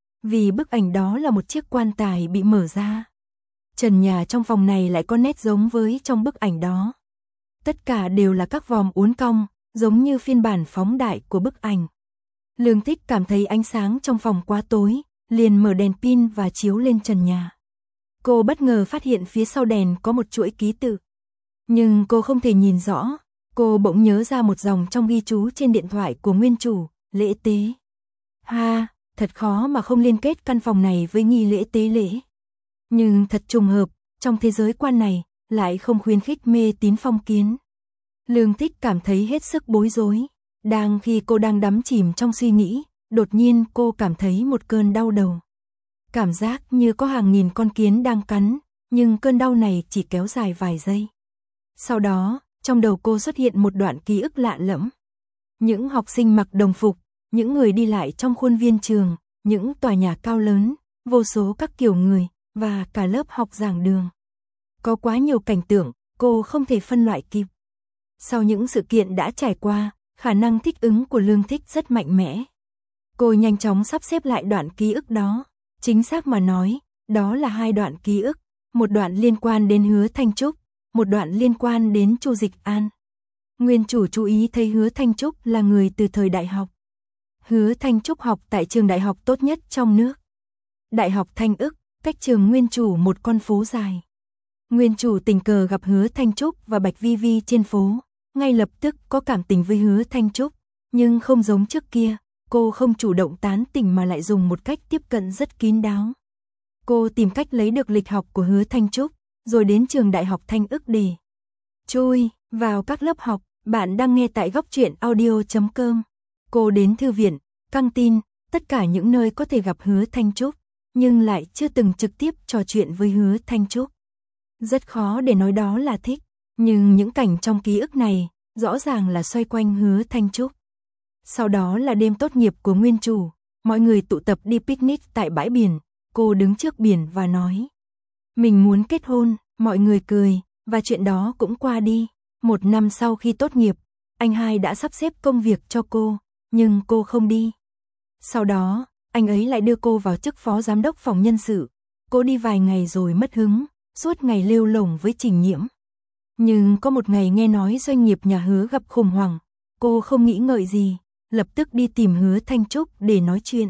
Speaker 1: Vì bức ảnh đó là một chiếc quan tài bị mở ra. Trần nhà trong phòng này lại có nét giống với trong bức ảnh đó. Tất cả đều là các vòm uốn cong, giống như phiên bản phóng đại của bức ảnh. Lương Thích cảm thấy ánh sáng trong phòng quá tối, liền mở đèn pin và chiếu lên trần nhà. Cô bất ngờ phát hiện phía sau đèn có một chuỗi ký tự. Nhưng cô không thể nhìn rõ, cô bỗng nhớ ra một dòng trong ghi chú trên điện thoại của nguyên chủ, lễ tế. Ha, thật khó mà không liên kết căn phòng này với nghi lễ tế lễ. Nhưng thật trùng hợp, trong thế giới quan này, lại không khuyến khích mê tín phong kiến. Lương Thích cảm thấy hết sức bối rối. Đang khi cô đang đắm chìm trong suy nghĩ, đột nhiên cô cảm thấy một cơn đau đầu. Cảm giác như có hàng nghìn con kiến đang cắn, nhưng cơn đau này chỉ kéo dài vài giây. Sau đó, trong đầu cô xuất hiện một đoạn ký ức lạ lẫm. Những học sinh mặc đồng phục, những người đi lại trong khuôn viên trường, những tòa nhà cao lớn, vô số các kiểu người, và cả lớp học giảng đường. Có quá nhiều cảnh tượng, cô không thể phân loại kịp. Sau những sự kiện đã trải qua, khả năng thích ứng của Lương Thích rất mạnh mẽ. Cô nhanh chóng sắp xếp lại đoạn ký ức đó. Chính xác mà nói, đó là hai đoạn ký ức, một đoạn liên quan đến Hứa Thanh Trúc, một đoạn liên quan đến Chu Dịch An. Nguyên chủ chú ý thấy Hứa Thanh Trúc là người từ thời đại học. Hứa Thanh Trúc học tại trường đại học tốt nhất trong nước. Đại học Thanh Ức, cách trường nguyên chủ một con phố dài. Nguyên chủ tình cờ gặp Hứa Thanh Trúc và Bạch Vi Vi trên phố, ngay lập tức có cảm tình với Hứa Thanh Trúc, nhưng không giống trước kia, cô không chủ động tán tỉnh mà lại dùng một cách tiếp cận rất kín đáo. Cô tìm cách lấy được lịch học của Hứa Thanh Trúc, rồi đến trường đại học Thanh Ức để chui vào các lớp học. Bạn đang nghe tại góc truyện audio chấm com. Cô đến thư viện, căng tin, tất cả những nơi có thể gặp Hứa Thanh Trúc, nhưng lại chưa từng trực tiếp trò chuyện với Hứa Thanh Trúc. Rất khó để nói đó là thích, nhưng những cảnh trong ký ức này rõ ràng là xoay quanh Hứa Thanh Trúc. Sau đó là đêm tốt nghiệp của nguyên chủ, mọi người tụ tập đi picnic tại bãi biển, cô đứng trước biển và nói: mình muốn kết hôn, mọi người cười, và chuyện đó cũng qua đi. Một năm sau khi tốt nghiệp, anh hai đã sắp xếp công việc cho cô, nhưng cô không đi. Sau đó, anh ấy lại đưa cô vào chức phó giám đốc phòng nhân sự. Cô đi vài ngày rồi mất hứng, suốt ngày lêu lổng với Trình Nhiễm. Nhưng có một ngày nghe nói doanh nghiệp nhà Hứa gặp khủng hoảng, cô không nghĩ ngợi gì, lập tức đi tìm Hứa Thanh Trúc để nói chuyện.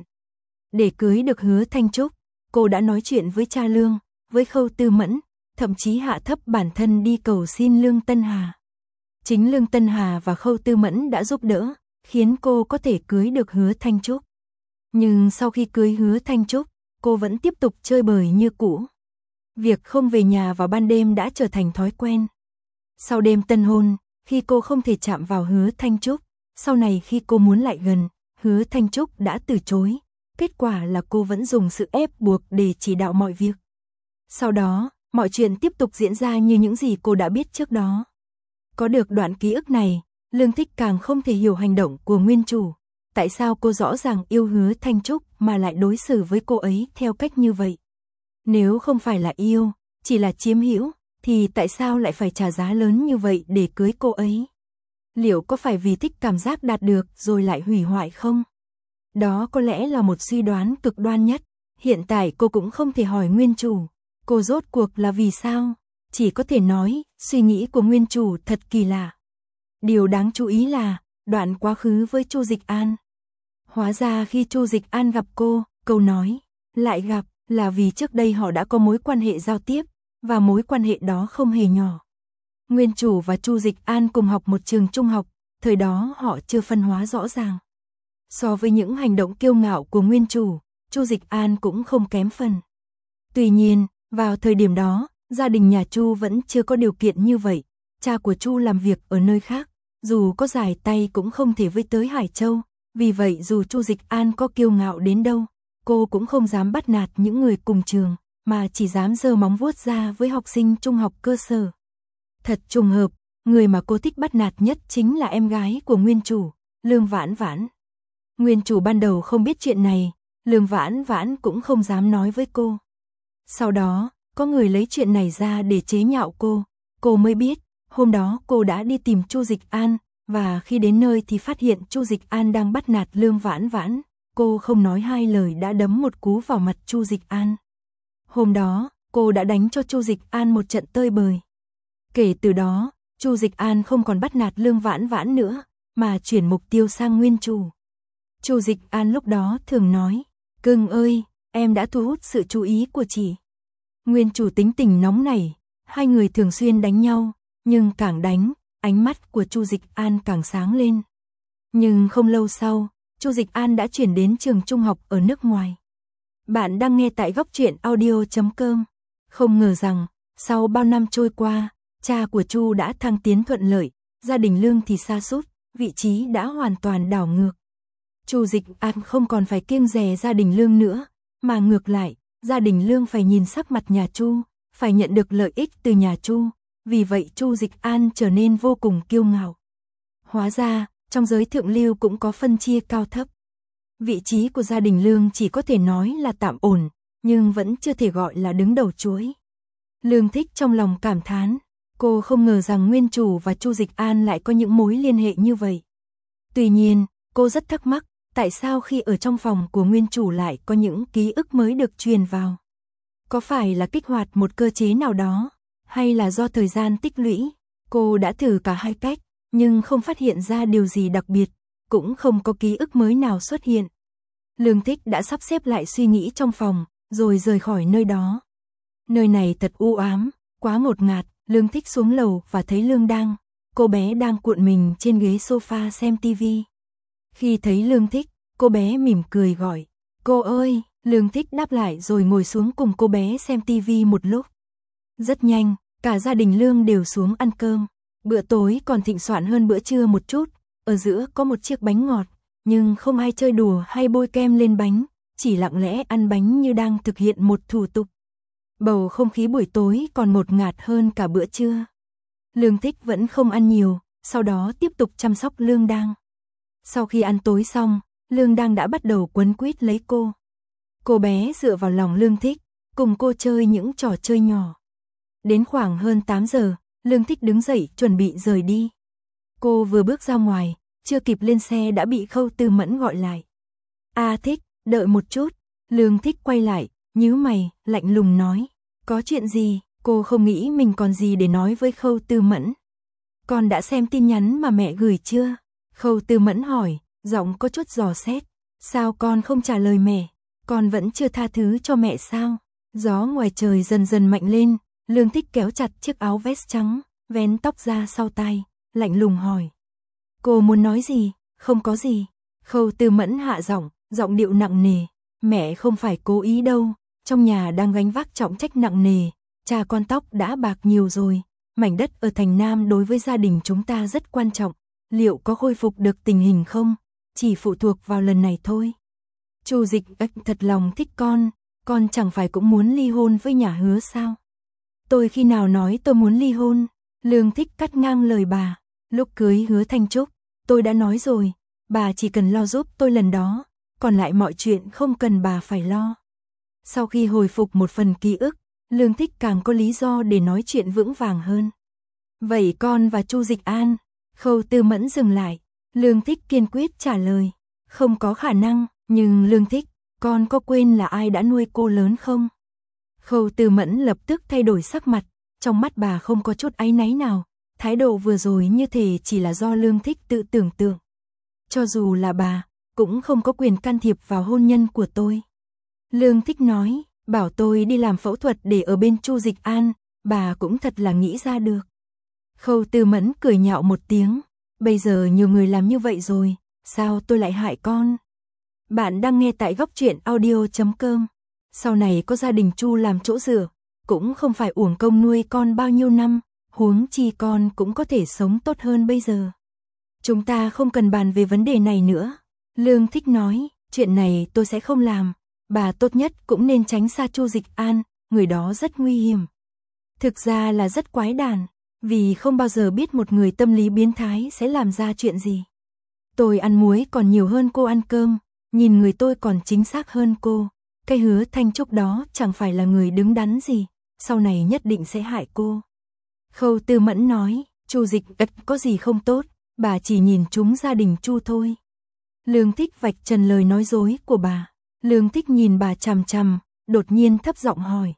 Speaker 1: Để cưới được Hứa Thanh Trúc, cô đã nói chuyện với cha Lương, với Khâu Tư Mẫn, thậm chí hạ thấp bản thân đi cầu xin Lương Tân Hà. Chính Lương Tân Hà và Khâu Tư Mẫn đã giúp đỡ, khiến cô có thể cưới được Hứa Thanh Trúc. Nhưng sau khi cưới Hứa Thanh Trúc, cô vẫn tiếp tục chơi bời như cũ. Việc không về nhà vào ban đêm đã trở thành thói quen. Sau đêm tân hôn, khi cô không thể chạm vào Hứa Thanh Trúc, sau này khi cô muốn lại gần, Hứa Thanh Trúc đã từ chối. Kết quả là cô vẫn dùng sự ép buộc để chỉ đạo mọi việc. Sau đó, mọi chuyện tiếp tục diễn ra như những gì cô đã biết trước đó. Có được đoạn ký ức này, Lương Thích càng không thể hiểu hành động của nguyên chủ. Tại sao cô rõ ràng yêu Hứa Thanh Trúc mà lại đối xử với cô ấy theo cách như vậy? Nếu không phải là yêu, chỉ là chiếm hữu, thì tại sao lại phải trả giá lớn như vậy để cưới cô ấy? Liệu có phải vì thích cảm giác đạt được rồi lại hủy hoại không? Đó có lẽ là một suy đoán cực đoan nhất. Hiện tại cô cũng không thể hỏi nguyên chủ, cô rốt cuộc là vì sao? Chỉ có thể nói, suy nghĩ của nguyên chủ thật kỳ lạ. Điều đáng chú ý là, đoạn quá khứ với Chu Dịch An. Hóa ra khi Chu Dịch An gặp cô, câu nói, lại gặp, là vì trước đây họ đã có mối quan hệ giao tiếp, và mối quan hệ đó không hề nhỏ. Nguyên chủ và Chu Dịch An cùng học một trường trung học, thời đó họ chưa phân hóa rõ ràng. So với những hành động kiêu ngạo của nguyên chủ, Chu Dịch An cũng không kém phần. Tuy nhiên, vào thời điểm đó, gia đình nhà Chu vẫn chưa có điều kiện như vậy. Cha của Chu làm việc ở nơi khác, dù có dài tay cũng không thể với tới Hải Châu. Vì vậy dù Chu Dịch An có kiêu ngạo đến đâu, cô cũng không dám bắt nạt những người cùng trường, mà chỉ dám giơ móng vuốt ra với học sinh trung học cơ sở. Thật trùng hợp, người mà cô thích bắt nạt nhất chính là em gái của nguyên chủ, Lương Vãn Vãn. Nguyên chủ ban đầu không biết chuyện này, Lương Vãn Vãn cũng không dám nói với cô. Sau đó, có người lấy chuyện này ra để chế nhạo cô, cô mới biết, hôm đó cô đã đi tìm Chu Dịch An, và khi đến nơi thì phát hiện Chu Dịch An đang bắt nạt Lương Vãn Vãn, cô không nói hai lời đã đấm một cú vào mặt Chu Dịch An. Hôm đó, cô đã đánh cho Chu Dịch An một trận tơi bời. Kể từ đó, Chu Dịch An không còn bắt nạt Lương Vãn Vãn nữa, mà chuyển mục tiêu sang nguyên chủ. Chu Dịch An lúc đó thường nói, cưng ơi, em đã thu hút sự chú ý của chị. Nguyên chủ tính tình nóng nảy, hai người thường xuyên đánh nhau, nhưng càng đánh, ánh mắt của Chu Dịch An càng sáng lên. Nhưng không lâu sau, Chu Dịch An đã chuyển đến trường trung học ở nước ngoài. Bạn đang nghe tại góc truyện audio chấm com. Không ngờ rằng, sau bao năm trôi qua, cha của Chu đã thăng tiến thuận lợi, gia đình Lương thì sa sút, vị trí đã hoàn toàn đảo ngược. Chu Dịch An không còn phải kiêng dè gia đình Lương nữa, mà ngược lại, gia đình Lương phải nhìn sắc mặt nhà Chu, phải nhận được lợi ích từ nhà Chu, vì vậy Chu Dịch An trở nên vô cùng kiêu ngạo. Hóa ra, trong giới thượng lưu cũng có phân chia cao thấp. Vị trí của gia đình Lương chỉ có thể nói là tạm ổn, nhưng vẫn chưa thể gọi là đứng đầu chuỗi. Lương Thích trong lòng cảm thán, cô không ngờ rằng nguyên chủ và Chu Dịch An lại có những mối liên hệ như vậy. Tuy nhiên, cô rất thắc mắc, tại sao khi ở trong phòng của nguyên chủ lại có những ký ức mới được truyền vào? Có phải là kích hoạt một cơ chế nào đó, hay là do thời gian tích lũy? Cô đã thử cả hai cách, nhưng không phát hiện ra điều gì đặc biệt, cũng không có ký ức mới nào xuất hiện. Lương Thích đã sắp xếp lại suy nghĩ trong phòng, rồi rời khỏi nơi đó. Nơi này thật u ám, quá ngột ngạt. Lương Thích xuống lầu và thấy Lương Đang, cô bé đang cuộn mình trên ghế sofa xem tivi. Khi thấy Lương Thích, cô bé mỉm cười gọi, cô ơi. Lương Thích đáp lại rồi ngồi xuống cùng cô bé xem tivi một lúc. Rất nhanh, cả gia đình Lương đều xuống ăn cơm. Bữa tối còn thịnh soạn hơn bữa trưa một chút, ở giữa có một chiếc bánh ngọt, nhưng không ai chơi đùa hay bôi kem lên bánh, chỉ lặng lẽ ăn bánh như đang thực hiện một thủ tục. Bầu không khí buổi tối còn ngột ngạt hơn cả bữa trưa. Lương Thích vẫn không ăn nhiều, sau đó tiếp tục chăm sóc Lương Đang. Sau khi ăn tối xong, Lương Đang đã bắt đầu quấn quýt lấy cô. Cô bé dựa vào lòng Lương Thích, cùng cô chơi những trò chơi nhỏ. Đến khoảng hơn tám giờ, Lương Thích đứng dậy chuẩn bị rời đi. Cô vừa bước ra ngoài, chưa kịp lên xe đã bị Khâu Tư Mẫn gọi lại. A Thích, đợi một chút. Lương Thích quay lại, nhíu mày, lạnh lùng nói. Có chuyện gì? Cô không nghĩ mình còn gì để nói với Khâu Tư Mẫn. Con đã xem tin nhắn mà mẹ gửi chưa? Khâu Tư Mẫn hỏi, giọng có chút dò xét. Sao con không trả lời mẹ? Con vẫn chưa tha thứ cho mẹ sao? Gió ngoài trời dần dần mạnh lên, Lương Thích kéo chặt chiếc áo vest trắng, vén tóc ra sau tai, lạnh lùng hỏi. Cô muốn nói gì? Không có gì. Khâu Tư Mẫn hạ giọng, giọng điệu nặng nề. Mẹ không phải cố ý đâu, trong nhà đang gánh vác trọng trách nặng nề, cha con tóc đã bạc nhiều rồi, mảnh đất ở thành Nam đối với gia đình chúng ta rất quan trọng, liệu có khôi phục được tình hình không? Chỉ phụ thuộc vào lần này thôi. Chu Dịch Ách thật lòng thích con, con chẳng phải cũng muốn ly hôn với nhà Hứa sao? Tôi khi nào nói tôi muốn ly hôn? Lương Thích cắt ngang lời bà, lúc cưới Hứa Thanh Trúc, tôi đã nói rồi, bà chỉ cần lo giúp tôi lần đó, còn lại mọi chuyện không cần bà phải lo. Sau khi hồi phục một phần ký ức, Lương Thích càng có lý do để nói chuyện vững vàng hơn. Vậy con và Chu Dịch An? Khâu Tư Mẫn dừng lại, Lương Thích kiên quyết trả lời. Không có khả năng, nhưng Lương Thích, con có quên là ai đã nuôi cô lớn không? Khâu Tư Mẫn lập tức thay đổi sắc mặt, trong mắt bà không có chút áy náy nào, thái độ vừa rồi như thể chỉ là do Lương Thích tự tưởng tượng. Cho dù là bà, cũng không có quyền can thiệp vào hôn nhân của tôi. Lương Thích nói, bảo tôi đi làm phẫu thuật để ở bên Chu Dịch An, bà cũng thật là nghĩ ra được. Khâu Tư Mẫn cười nhạo một tiếng, bây giờ nhiều người làm như vậy rồi, sao tôi lại hại con? Bạn đang nghe tại góc truyện audio chấm com. Sau này có gia đình Chu làm chỗ dựa, cũng không phải uổng công nuôi con bao nhiêu năm, huống chi con cũng có thể sống tốt hơn bây giờ. Chúng ta không cần bàn về vấn đề này nữa. Lương Thích nói, chuyện này tôi sẽ không làm, bà tốt nhất cũng nên tránh xa Chu Dịch An, người đó rất nguy hiểm. Thực ra là rất quái đản, vì không bao giờ biết một người tâm lý biến thái sẽ làm ra chuyện gì. Tôi ăn muối còn nhiều hơn cô ăn cơm, nhìn người tôi còn chính xác hơn cô. Cái Hứa Thanh Trúc đó chẳng phải là người đứng đắn gì, sau này nhất định sẽ hại cô. Khâu Tư Mẫn nói, Chu Dịch Ách có gì không tốt, bà chỉ nhìn chúng gia đình Chu thôi. Lương Thích vạch trần lời nói dối của bà. Lương Thích nhìn bà chằm chằm, đột nhiên thấp giọng hỏi.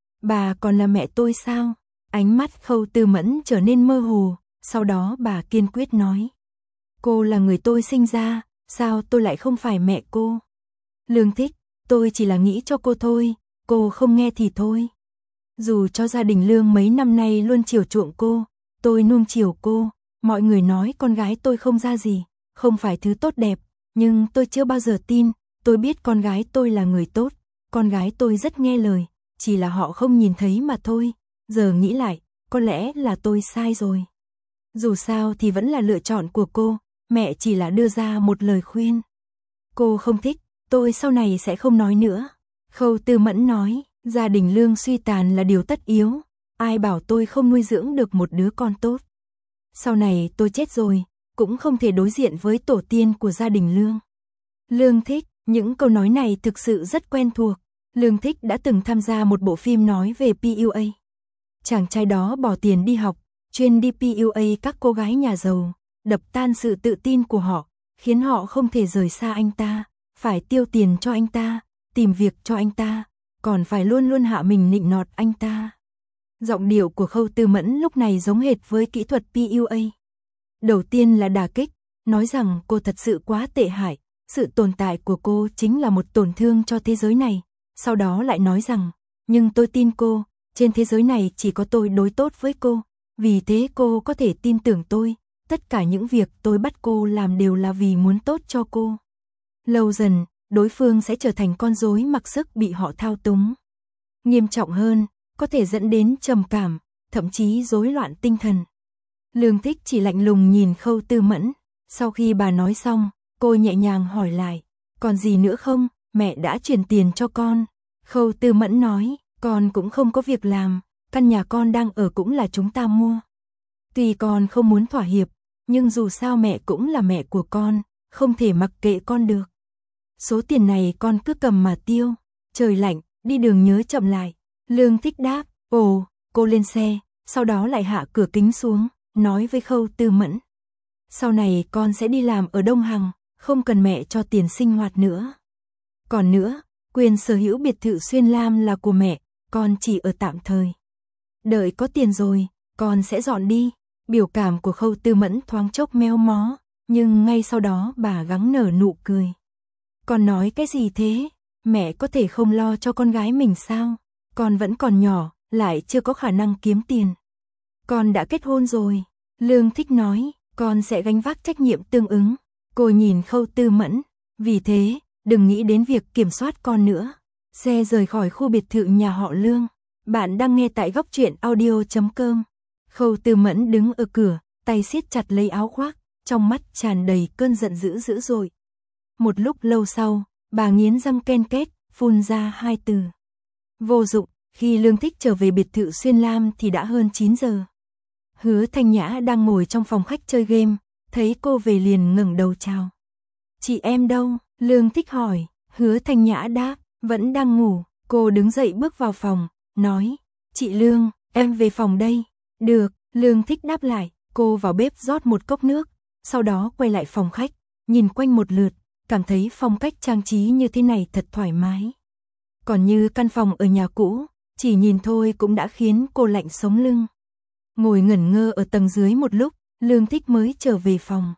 Speaker 1: Bà còn là mẹ tôi sao? Ánh mắt Khâu Tư Mẫn trở nên mơ hồ, sau đó bà kiên quyết nói. Cô là người tôi sinh ra, sao tôi lại không phải mẹ cô? Lương Thích, tôi chỉ là nghĩ cho cô thôi, cô không nghe thì thôi. Dù cho gia đình Lương mấy năm nay luôn chiều chuộng cô, tôi nuông chiều cô, mọi người nói con gái tôi không ra gì, không phải thứ tốt đẹp, nhưng tôi chưa bao giờ tin, tôi biết con gái tôi là người tốt, con gái tôi rất nghe lời, chỉ là họ không nhìn thấy mà thôi. Giờ nghĩ lại, có lẽ là tôi sai rồi. Dù sao thì vẫn là lựa chọn của cô, mẹ chỉ là đưa ra một lời khuyên. Cô không thích, tôi sau này sẽ không nói nữa. Khâu Tư Mẫn nói, gia đình Lương suy tàn là điều tất yếu, ai bảo tôi không nuôi dưỡng được một đứa con tốt. Sau này tôi chết rồi, cũng không thể đối diện với tổ tiên của gia đình Lương. Lương Thích, những câu nói này thực sự rất quen thuộc. Lương Thích đã từng tham gia một bộ phim nói về pê u a. Chàng trai đó bỏ tiền đi học, chuyên đi pê u a các cô gái nhà giàu, đập tan sự tự tin của họ, khiến họ không thể rời xa anh ta, phải tiêu tiền cho anh ta, tìm việc cho anh ta, còn phải luôn luôn hạ mình nịnh nọt anh ta. Giọng điệu của Khâu Tư Mẫn lúc này giống hệt với kỹ thuật pê u a. Đầu tiên là đả kích, nói rằng cô thật sự quá tệ hại, sự tồn tại của cô chính là một tổn thương cho thế giới này. Sau đó lại nói rằng, nhưng tôi tin cô, trên thế giới này chỉ có tôi đối tốt với cô, vì thế cô có thể tin tưởng tôi, tất cả những việc tôi bắt cô làm đều là vì muốn tốt cho cô. Lâu dần, đối phương sẽ trở thành con rối mặc sức bị họ thao túng. Nghiêm trọng hơn, có thể dẫn đến trầm cảm, thậm chí rối loạn tinh thần. Lương Thích chỉ lạnh lùng nhìn Khâu Tư Mẫn, sau khi bà nói xong, cô nhẹ nhàng hỏi lại, còn gì nữa không, mẹ đã chuyển tiền cho con. Khâu Tư Mẫn nói, con cũng không có việc làm, căn nhà con đang ở cũng là chúng ta mua. Tuy con không muốn thỏa hiệp, nhưng dù sao mẹ cũng là mẹ của con, không thể mặc kệ con được. Số tiền này con cứ cầm mà tiêu, trời lạnh, đi đường nhớ chậm lại. Lương Thích đáp, ồ, cô lên xe, sau đó lại hạ cửa kính xuống, nói với Khâu Tư Mẫn. Sau này con sẽ đi làm ở Đông Hằng, không cần mẹ cho tiền sinh hoạt nữa. Còn nữa, quyền sở hữu biệt thự Xuyên Lam là của mẹ, con chỉ ở tạm thời. Đợi có tiền rồi, con sẽ dọn đi. Biểu cảm của Khâu Tư Mẫn thoáng chốc méo mó, nhưng ngay sau đó bà gắng nở nụ cười. Con nói cái gì thế? Mẹ có thể không lo cho con gái mình sao? Con vẫn còn nhỏ, lại chưa có khả năng kiếm tiền. Con đã kết hôn rồi. Lương Thích nói, con sẽ gánh vác trách nhiệm tương ứng. Cô nhìn Khâu Tư Mẫn, vì thế, đừng nghĩ đến việc kiểm soát con nữa. Xe rời khỏi khu biệt thự nhà họ Lương. Bạn đang nghe tại góc truyện audio chấm com. Khâu Tư Mẫn đứng ở cửa, tay siết chặt lấy áo khoác, trong mắt tràn đầy cơn giận dữ dữ dội. Một lúc lâu sau, bà nghiến răng ken két, phun ra hai từ. Vô dụng, khi Lương Thích trở về biệt thự Xuyên Lam thì đã hơn chín giờ. Hứa Thanh Nhã đang ngồi trong phòng khách chơi game, thấy cô về liền ngẩng đầu chào. Chị em đâu? Lương Thích hỏi. Hứa Thanh Nhã đáp, vẫn đang ngủ. Cô đứng dậy bước vào phòng, nói, chị Lương, em về phòng đây. Được, Lương Thích đáp lại. Cô vào bếp rót một cốc nước, sau đó quay lại phòng khách, nhìn quanh một lượt, cảm thấy phong cách trang trí như thế này thật thoải mái. Còn như căn phòng ở nhà cũ, chỉ nhìn thôi cũng đã khiến cô lạnh sống lưng. Ngồi ngẩn ngơ ở tầng dưới một lúc, Lương Thích mới trở về phòng.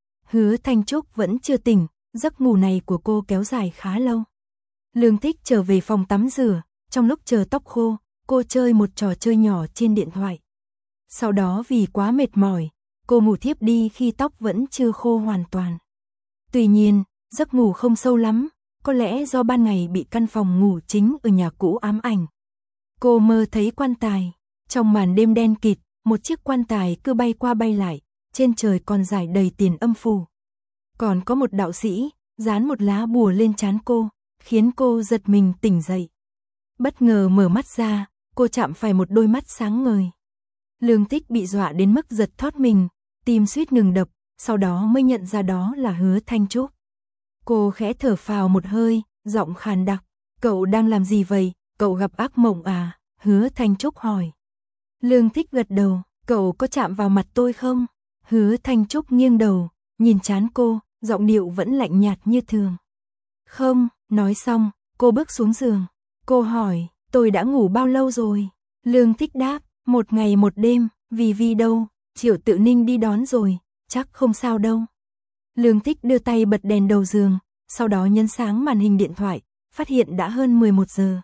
Speaker 1: Hứa Thanh Trúc vẫn chưa tỉnh, giấc ngủ này của cô kéo dài khá lâu. Lương Thích trở về phòng tắm rửa, trong lúc chờ tóc khô, cô chơi một trò chơi nhỏ trên điện thoại. Sau đó vì quá mệt mỏi, cô ngủ thiếp đi khi tóc vẫn chưa khô hoàn toàn. Tuy nhiên, giấc ngủ không sâu lắm, có lẽ do ban ngày bị căn phòng ngủ chính ở nhà cũ ám ảnh. Cô mơ thấy quan tài, trong màn đêm đen kịt, một chiếc quan tài cứ bay qua bay lại, trên trời còn rải đầy tiền âm phù. Còn có một đạo sĩ, dán một lá bùa lên trán cô, khiến cô giật mình tỉnh dậy. Bất ngờ mở mắt ra, cô chạm phải một đôi mắt sáng ngời. Lương Thích bị dọa đến mức giật thót mình, tim suýt ngừng đập, sau đó mới nhận ra đó là Hứa Thanh Trúc. Cô khẽ thở phào một hơi, giọng khàn đặc, cậu đang làm gì vậy, cậu gặp ác mộng à? Hứa Thanh Trúc hỏi. Lương Thích gật đầu, cậu có chạm vào mặt tôi không? Hứa Thanh Trúc nghiêng đầu, nhìn trán cô, giọng điệu vẫn lạnh nhạt như thường. Không, nói xong, cô bước xuống giường. Cô hỏi, tôi đã ngủ bao lâu rồi? Lương Thích đáp, một ngày một đêm, vì vì đâu, Triệu Tự Ninh đi đón rồi, chắc không sao đâu. Lương Thích đưa tay bật đèn đầu giường, sau đó nhấn sáng màn hình điện thoại, phát hiện đã hơn mười một giờ.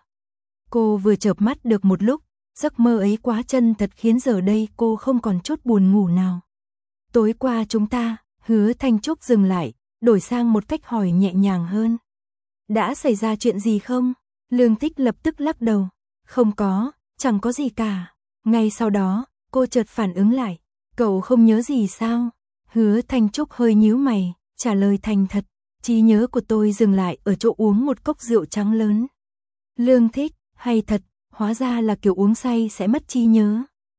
Speaker 1: Cô vừa chợp mắt được một lúc, giấc mơ ấy quá chân thật khiến giờ đây cô không còn chút buồn ngủ nào. Tối qua chúng ta, Hứa Thanh Trúc dừng lại, đổi sang một cách hỏi nhẹ nhàng hơn. Đã xảy ra chuyện gì không? Lương Thích lập tức lắc đầu. Không có, chẳng có gì cả. Ngay sau đó, cô chợt phản ứng lại. Cậu không nhớ gì sao? Hứa Thanh Trúc hơi nhíu mày, trả lời thành thật. Trí nhớ của tôi dừng lại ở chỗ uống một cốc rượu trắng lớn. Lương Thích, hay thật, hóa ra là kiểu uống say sẽ mất trí nhớ.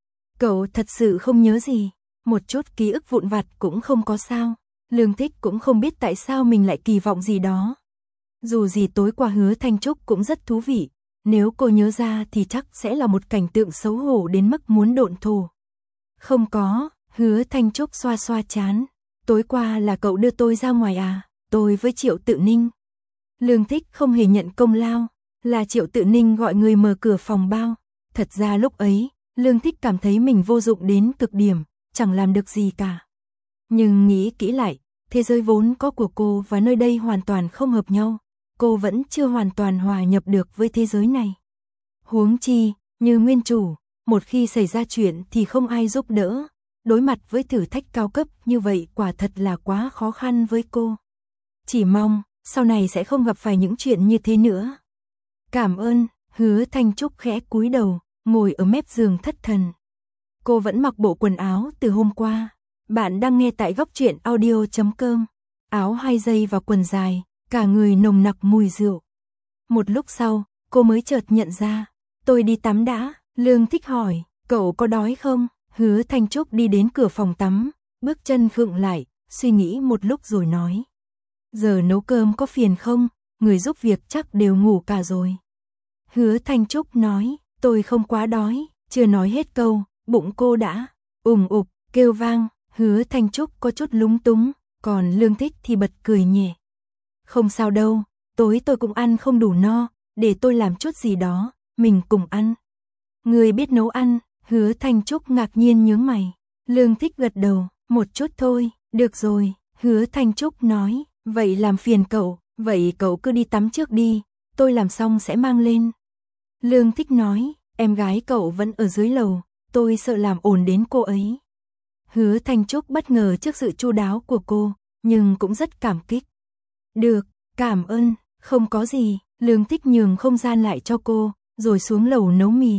Speaker 1: Cậu thật sự không nhớ gì, một chút ký ức vụn vặt cũng không có sao. Lương Thích cũng không biết tại sao mình lại kỳ vọng gì đó. Dù gì tối qua Hứa Thanh Trúc cũng rất thú vị, nếu cô nhớ ra thì chắc sẽ là một cảnh tượng xấu hổ đến mức muốn độn thổ. Không có, Hứa Thanh Trúc xoa xoa trán. Tối qua là cậu đưa tôi ra ngoài à, tôi với Triệu Tự Ninh. Lương Thích không hề nhận công lao, là Triệu Tự Ninh gọi người mở cửa phòng bao. Thật ra lúc ấy, Lương Thích cảm thấy mình vô dụng đến cực điểm, chẳng làm được gì cả. Nhưng nghĩ kỹ lại, thế giới vốn có của cô và nơi đây hoàn toàn không hợp nhau. Cô vẫn chưa hoàn toàn hòa nhập được với thế giới này. Huống chi, như nguyên chủ, một khi xảy ra chuyện thì không ai giúp đỡ. Đối mặt với thử thách cao cấp như vậy quả thật là quá khó khăn với cô. Chỉ mong, sau này sẽ không gặp phải những chuyện như thế nữa. Cảm ơn, Hứa Thanh Trúc khẽ cúi đầu, ngồi ở mép giường thất thần. Cô vẫn mặc bộ quần áo từ hôm qua. Bạn đang nghe tại góc truyện audio chấm com. Áo hai dây và quần dài, cả người nồng nặc mùi rượu. Một lúc sau, cô mới chợt nhận ra. Tôi đi tắm đã, Lương Thích hỏi, cậu có đói không? Hứa Thanh Trúc đi đến cửa phòng tắm, bước chân khựng lại, suy nghĩ một lúc rồi nói. Giờ nấu cơm có phiền không? Người giúp việc chắc đều ngủ cả rồi. Hứa Thanh Trúc nói, tôi không quá đói, chưa nói hết câu, bụng cô đã ủng ục, kêu vang. Hứa Thanh Trúc có chút lúng túng, còn Lương Thích thì bật cười nhẹ. Không sao đâu, tối tôi cũng ăn không đủ no, để tôi làm chút gì đó, mình cùng ăn. Người biết nấu ăn, Hứa Thanh Trúc ngạc nhiên nhướng mày. Lương Thích gật đầu, một chút thôi, được rồi. Hứa Thanh Trúc nói, vậy làm phiền cậu, vậy cậu cứ đi tắm trước đi, tôi làm xong sẽ mang lên. Lương Thích nói, em gái cậu vẫn ở dưới lầu, tôi sợ làm ồn đến cô ấy. Hứa Thanh Trúc bất ngờ trước sự chu đáo của cô, nhưng cũng rất cảm kích. Được, cảm ơn, không có gì. Lương Thích nhường không gian lại cho cô, rồi xuống lầu nấu mì.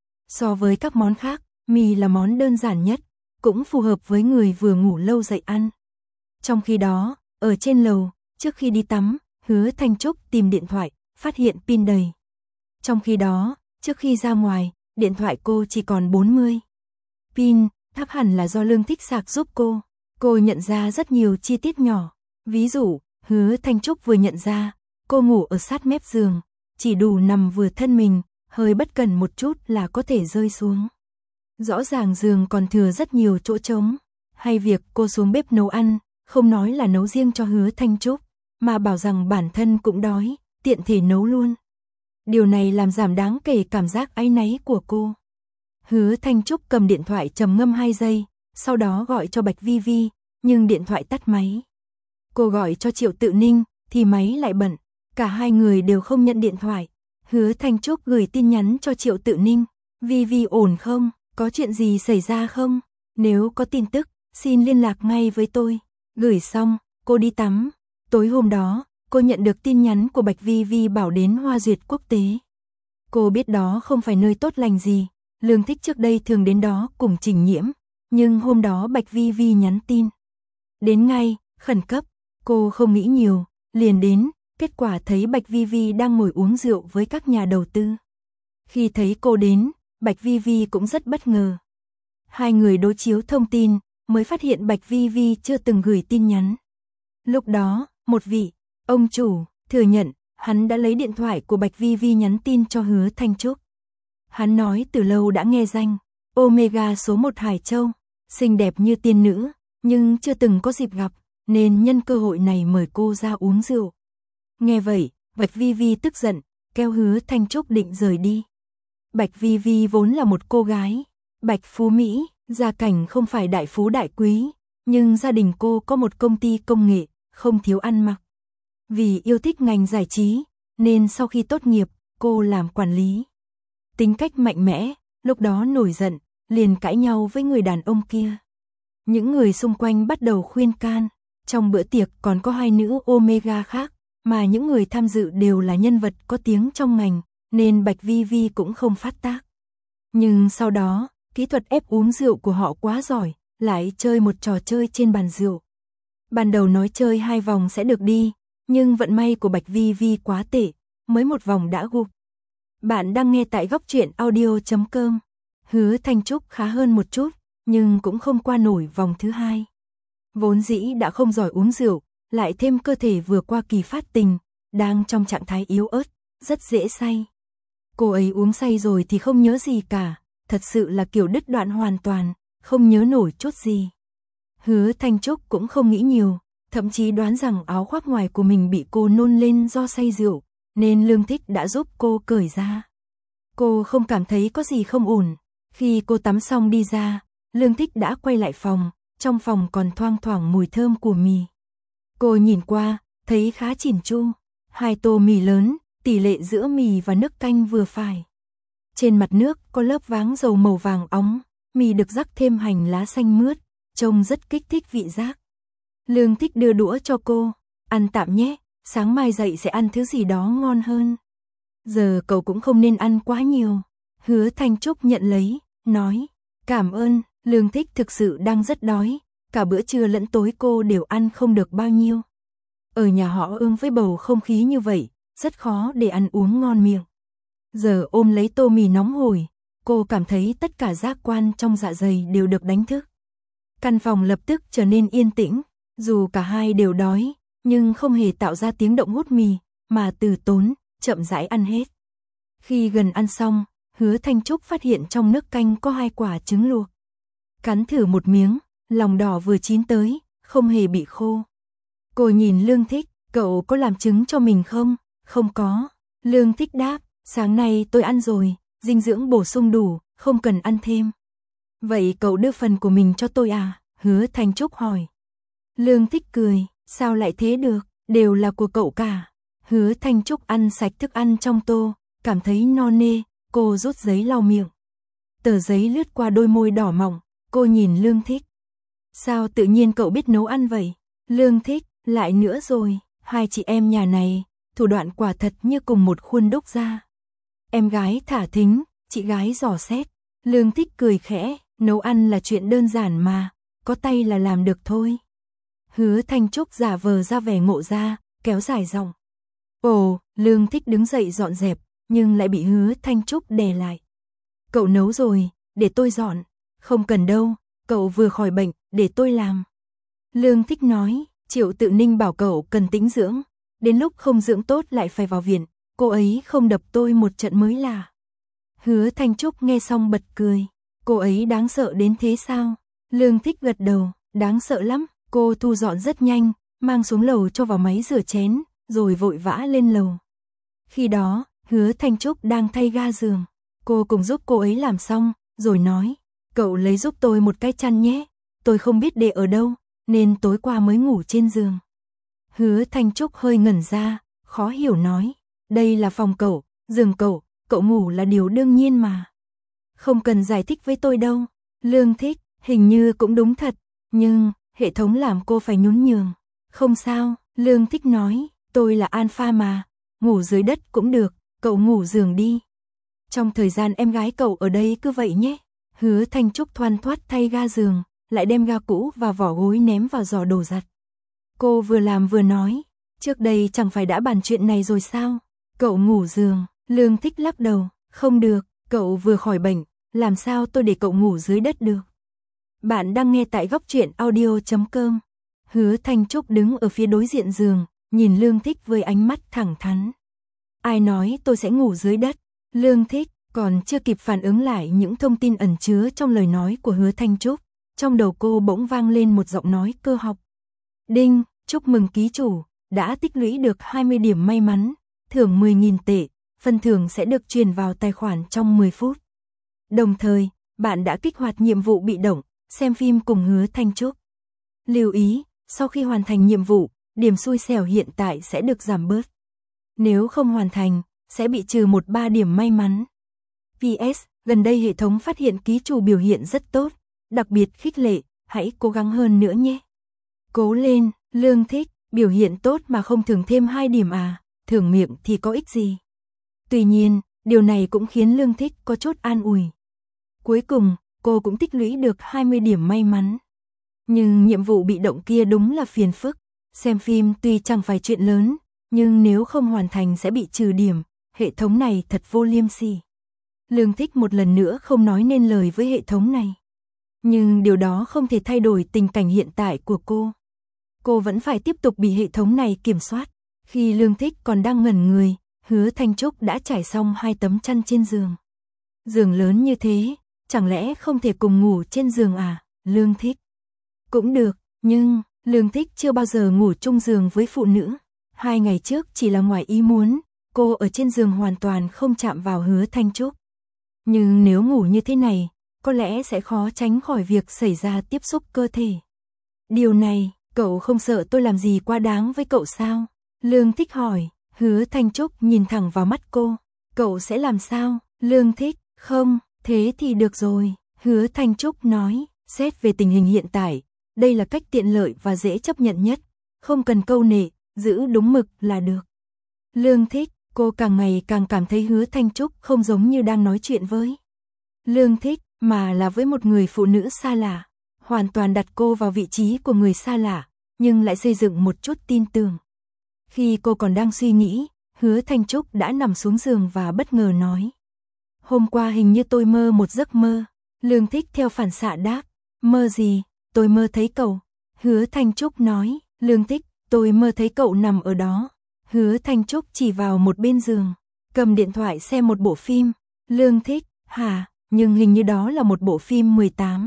Speaker 1: So với các món khác, mì là món đơn giản nhất, cũng phù hợp với người vừa ngủ lâu dậy ăn. Trong khi đó, ở trên lầu, trước khi đi tắm, Hứa Thanh Trúc tìm điện thoại, phát hiện pin đầy. Trong khi đó, trước khi ra ngoài, điện thoại cô chỉ còn bốn mươi. Pin, thắp hẳn là do Lương Thích sạc giúp cô. Cô nhận ra rất nhiều chi tiết nhỏ. Ví dụ, Hứa Thanh Trúc vừa nhận ra, cô ngủ ở sát mép giường, chỉ đủ nằm vừa thân mình, hơi bất cẩn một chút là có thể rơi xuống. Rõ ràng giường còn thừa rất nhiều chỗ trống. Hay việc cô xuống bếp nấu ăn, không nói là nấu riêng cho Hứa Thanh Trúc, mà bảo rằng bản thân cũng đói, tiện thể nấu luôn. Điều này làm giảm đáng kể cảm giác áy náy của cô. Hứa Thanh Trúc cầm điện thoại trầm ngâm hai giây, sau đó gọi cho Bạch Vi Vi, nhưng điện thoại tắt máy. Cô gọi cho Triệu Tự Ninh, thì máy lại bận, cả hai người đều không nhận điện thoại. Hứa Thanh Trúc gửi tin nhắn cho Triệu Tự Ninh, Vi Vi ổn không, có chuyện gì xảy ra không? Nếu có tin tức, xin liên lạc ngay với tôi. Gửi xong, cô đi tắm. Tối hôm đó, cô nhận được tin nhắn của Bạch Vi Vi bảo đến Hoa Duyệt Quốc tế. Cô biết đó không phải nơi tốt lành gì, Lương Thích trước đây thường đến đó cùng Trình Nhiễm, nhưng hôm đó Bạch Vi Vi nhắn tin. Đến ngay, khẩn cấp, cô không nghĩ nhiều, liền đến, kết quả thấy Bạch Vi Vi đang ngồi uống rượu với các nhà đầu tư. Khi thấy cô đến, Bạch Vi Vi cũng rất bất ngờ. Hai người đối chiếu thông tin, mới phát hiện Bạch Vi Vi chưa từng gửi tin nhắn. Lúc đó, một vị, ông chủ, thừa nhận, hắn đã lấy điện thoại của Bạch Vi Vi nhắn tin cho Hứa Thanh Trúc. Hắn nói từ lâu đã nghe danh, Omega số một Hải Châu, xinh đẹp như tiên nữ, nhưng chưa từng có dịp gặp, nên nhân cơ hội này mời cô ra uống rượu. Nghe vậy, Bạch Vi Vi tức giận, kéo Hứa Thanh Trúc định rời đi. Bạch Vi Vi vốn là một cô gái, Bạch Phú Mỹ, gia cảnh không phải đại phú đại quý, nhưng gia đình cô có một công ty công nghệ, không thiếu ăn mặc. Vì yêu thích ngành giải trí, nên sau khi tốt nghiệp, cô làm quản lý. Tính cách mạnh mẽ, lúc đó nổi giận, liền cãi nhau với người đàn ông kia. Những người xung quanh bắt đầu khuyên can, trong bữa tiệc còn có hai nữ Omega khác, mà những người tham dự đều là nhân vật có tiếng trong ngành, nên Bạch Vi Vi cũng không phát tác. Nhưng sau đó, kỹ thuật ép uống rượu của họ quá giỏi, lại chơi một trò chơi trên bàn rượu. Ban đầu nói chơi hai vòng sẽ được đi, nhưng vận may của Bạch Vi Vi quá tệ, mới một vòng đã gục. Bạn đang nghe tại góc truyện audio chấm com. Hứa Thanh Trúc khá hơn một chút, nhưng cũng không qua nổi vòng thứ hai. Vốn dĩ đã không giỏi uống rượu, lại thêm cơ thể vừa qua kỳ phát tình, đang trong trạng thái yếu ớt, rất dễ say. Cô ấy uống say rồi thì không nhớ gì cả, thật sự là kiểu đứt đoạn hoàn toàn, không nhớ nổi chút gì. Hứa Thanh Trúc cũng không nghĩ nhiều, thậm chí đoán rằng áo khoác ngoài của mình bị cô nôn lên do say rượu, nên Lương Thích đã giúp cô cởi ra. Cô không cảm thấy có gì không ổn. Khi cô tắm xong đi ra, Lương Thích đã quay lại phòng, trong phòng còn thoang thoảng mùi thơm của mì. Cô nhìn qua, thấy khá chỉn chu, hai tô mì lớn, tỷ lệ giữa mì và nước canh vừa phải. Trên mặt nước có lớp váng dầu màu vàng óng, mì được rắc thêm hành lá xanh mướt, trông rất kích thích vị giác. Lương Thích đưa đũa cho cô, ăn tạm nhé, sáng mai dậy sẽ ăn thứ gì đó ngon hơn. Giờ cậu cũng không nên ăn quá nhiều. Hứa Thanh Trúc nhận lấy, nói, cảm ơn. Lương Thích thực sự đang rất đói, cả bữa trưa lẫn tối cô đều ăn không được bao nhiêu. Ở nhà họ Ưng với bầu không khí như vậy, rất khó để ăn uống ngon miệng. Giờ ôm lấy tô mì nóng hổi, cô cảm thấy tất cả giác quan trong dạ dày đều được đánh thức. Căn phòng lập tức trở nên yên tĩnh, dù cả hai đều đói, nhưng không hề tạo ra tiếng động hút mì, mà từ tốn, chậm rãi ăn hết. Khi gần ăn xong, Hứa Thanh Trúc phát hiện trong nước canh có hai quả trứng luộc. Cắn thử một miếng, lòng đỏ vừa chín tới, không hề bị khô. Cô nhìn Lương Thích, cậu có làm trứng cho mình không? Không có. Lương Thích đáp, sáng nay tôi ăn rồi, dinh dưỡng bổ sung đủ, không cần ăn thêm. Vậy cậu đưa phần của mình cho tôi à? Hứa Thanh Trúc hỏi. Lương Thích cười, sao lại thế được, đều là của cậu cả. Hứa Thanh Trúc ăn sạch thức ăn trong tô, cảm thấy no nê, cô rút giấy lau miệng. Tờ giấy lướt qua đôi môi đỏ mọng, cô nhìn Lương Thích. Sao tự nhiên cậu biết nấu ăn vậy? Lương Thích, lại nữa rồi, hai chị em nhà này, thủ đoạn quả thật như cùng một khuôn đúc ra. Em gái thả thính, chị gái dò xét. Lương Thích cười khẽ, nấu ăn là chuyện đơn giản mà, có tay là làm được thôi. Hứa Thanh Trúc giả vờ ra vẻ ngộ ra, kéo dài giọng. Ồ, Lương Thích đứng dậy dọn dẹp, nhưng lại bị Hứa Thanh Trúc đè lại. Cậu nấu rồi, để tôi dọn. Không cần đâu, cậu vừa khỏi bệnh, để tôi làm. Lương Thích nói, Triệu Tự Ninh bảo cậu cần tĩnh dưỡng, đến lúc không dưỡng tốt lại phải vào viện, cô ấy không đập tôi một trận mới là. Hứa Thanh Trúc nghe xong bật cười, cô ấy đáng sợ đến thế sao? Lương Thích gật đầu, đáng sợ lắm. Cô thu dọn rất nhanh, mang xuống lầu cho vào máy rửa chén, rồi vội vã lên lầu. Khi đó, Hứa Thanh Trúc đang thay ga giường. Cô cùng giúp cô ấy làm xong, rồi nói, cậu lấy giúp tôi một cái chăn nhé, tôi không biết để ở đâu, nên tối qua mới ngủ trên giường. Hứa Thanh Trúc hơi ngẩn ra, khó hiểu nói, đây là phòng cậu, giường cậu, cậu ngủ là điều đương nhiên mà. Không cần giải thích với tôi đâu. Lương Thích, hình như cũng đúng thật, nhưng hệ thống làm cô phải nhún nhường. Không sao, Lương Thích nói, tôi là alpha mà, ngủ dưới đất cũng được, cậu ngủ giường đi. Trong thời gian em gái cậu ở đây cứ vậy nhé. Hứa Thanh Trúc thoăn thoắt thay ga giường, lại đem ga cũ và vỏ gối ném vào giỏ đồ giặt. Cô vừa làm vừa nói, trước đây chẳng phải đã bàn chuyện này rồi sao? Cậu ngủ giường. Lương Thích lắc đầu, không được, cậu vừa khỏi bệnh, làm sao tôi để cậu ngủ dưới đất được? Bạn đang nghe tại góc truyện audio chấm com. Hứa Thanh Trúc đứng ở phía đối diện giường, nhìn Lương Thích với ánh mắt thẳng thắn. Ai nói tôi sẽ ngủ dưới đất? Lương Thích còn chưa kịp phản ứng lại những thông tin ẩn chứa trong lời nói của Hứa Thanh Trúc, trong đầu cô bỗng vang lên một giọng nói cơ học. Đinh, chúc mừng ký chủ, đã tích lũy được hai mươi điểm may mắn, thưởng mười nghìn tệ, phần thưởng sẽ được truyền vào tài khoản trong mười phút. Đồng thời, bạn đã kích hoạt nhiệm vụ bị động, xem phim cùng Hứa Thanh Trúc. Lưu ý, sau khi hoàn thành nhiệm vụ, điểm xui xẻo hiện tại sẽ được giảm bớt. Nếu không hoàn thành, sẽ bị trừ một ba điểm may mắn. pê ét, gần đây hệ thống phát hiện ký chủ biểu hiện rất tốt, đặc biệt khích lệ, hãy cố gắng hơn nữa nhé. Cố lên, Lương Thích, biểu hiện tốt mà không thưởng thêm hai điểm à, thưởng miệng thì có ích gì. Tuy nhiên, Điều này cũng khiến Lương Thích có chút an ủi. Cuối cùng, cô cũng tích lũy được hai mươi điểm may mắn. Nhưng nhiệm vụ bị động kia đúng là phiền phức. Xem phim tuy chẳng phải chuyện lớn, nhưng nếu không hoàn thành sẽ bị trừ điểm. Hệ thống này thật vô liêm sỉ. Lương Thích một lần nữa không nói nên lời với hệ thống này. Nhưng điều đó không thể thay đổi tình cảnh hiện tại của cô. Cô vẫn phải tiếp tục bị hệ thống này kiểm soát. Khi Lương Thích còn đang ngẩn người, Hứa Thanh Trúc đã trải xong hai tấm chăn trên giường. Giường lớn như thế, chẳng lẽ không thể cùng ngủ trên giường à? Lương Thích. Cũng được, nhưng Lương Thích chưa bao giờ ngủ chung giường với phụ nữ. Hai ngày trước chỉ là ngoài ý muốn, cô ở trên giường hoàn toàn không chạm vào Hứa Thanh Trúc. Nhưng nếu ngủ như thế này, có lẽ sẽ khó tránh khỏi việc xảy ra tiếp xúc cơ thể. Điều này, cậu không sợ tôi làm gì quá đáng với cậu sao? Lương Thích hỏi. Hứa Thanh Trúc nhìn thẳng vào mắt cô. Cậu sẽ làm sao? Lương Thích. Không, thế thì được rồi. Hứa Thanh Trúc nói. Xét về tình hình hiện tại, đây là cách tiện lợi và dễ chấp nhận nhất. Không cần câu nệ, giữ đúng mực là được. Lương Thích. Cô càng ngày càng cảm thấy Hứa Thanh Trúc không giống như đang nói chuyện với Lương Thích, mà là với một người phụ nữ xa lạ. Hoàn toàn đặt cô vào vị trí của người xa lạ, nhưng lại xây dựng một chút tin tưởng. Khi cô còn đang suy nghĩ, Hứa Thanh Trúc đã nằm xuống giường và bất ngờ nói. Hôm qua hình như tôi mơ một giấc mơ. Lương Thích theo phản xạ đáp. Mơ gì? Tôi mơ thấy cậu. Hứa Thanh Trúc nói. Lương Thích, tôi mơ thấy cậu nằm ở đó. Hứa Thanh Trúc chỉ vào một bên giường, cầm điện thoại xem một bộ phim. Lương Thích, hả, nhưng hình như đó là một bộ phim mười tám.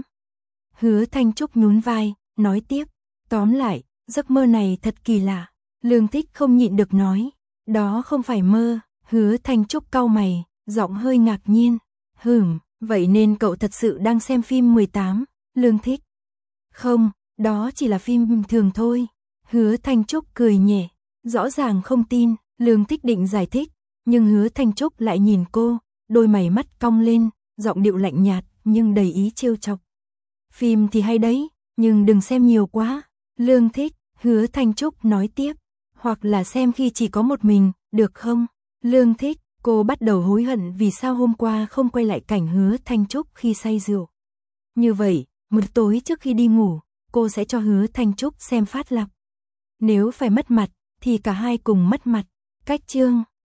Speaker 1: Hứa Thanh Trúc nhún vai, nói tiếp. Tóm lại, giấc mơ này thật kỳ lạ. Lương Thích không nhịn được nói. Đó không phải mơ. Hứa Thanh Trúc cau mày, giọng hơi ngạc nhiên. Hửm, vậy nên cậu thật sự đang xem phim mười tám. Lương Thích. Không, đó chỉ là phim bình thường thôi. Hứa Thanh Trúc cười nhẹ. Rõ ràng không tin, Lương Thích định giải thích, nhưng Hứa Thanh Trúc lại nhìn cô, đôi mày mắt cong lên, giọng điệu lạnh nhạt nhưng đầy ý trêu chọc. Phim thì hay đấy, nhưng đừng xem nhiều quá. Lương Thích. Hứa Thanh Trúc nói tiếp, hoặc là xem khi chỉ có một mình, được không? Lương Thích. Cô bắt đầu hối hận vì sao hôm qua không quay lại cảnh Hứa Thanh Trúc khi say rượu. Như vậy, một tối trước khi đi ngủ, cô sẽ cho Hứa Thanh Trúc xem phát lặp. Nếu phải mất mặt, thì cả hai cùng mất mặt. Cách chương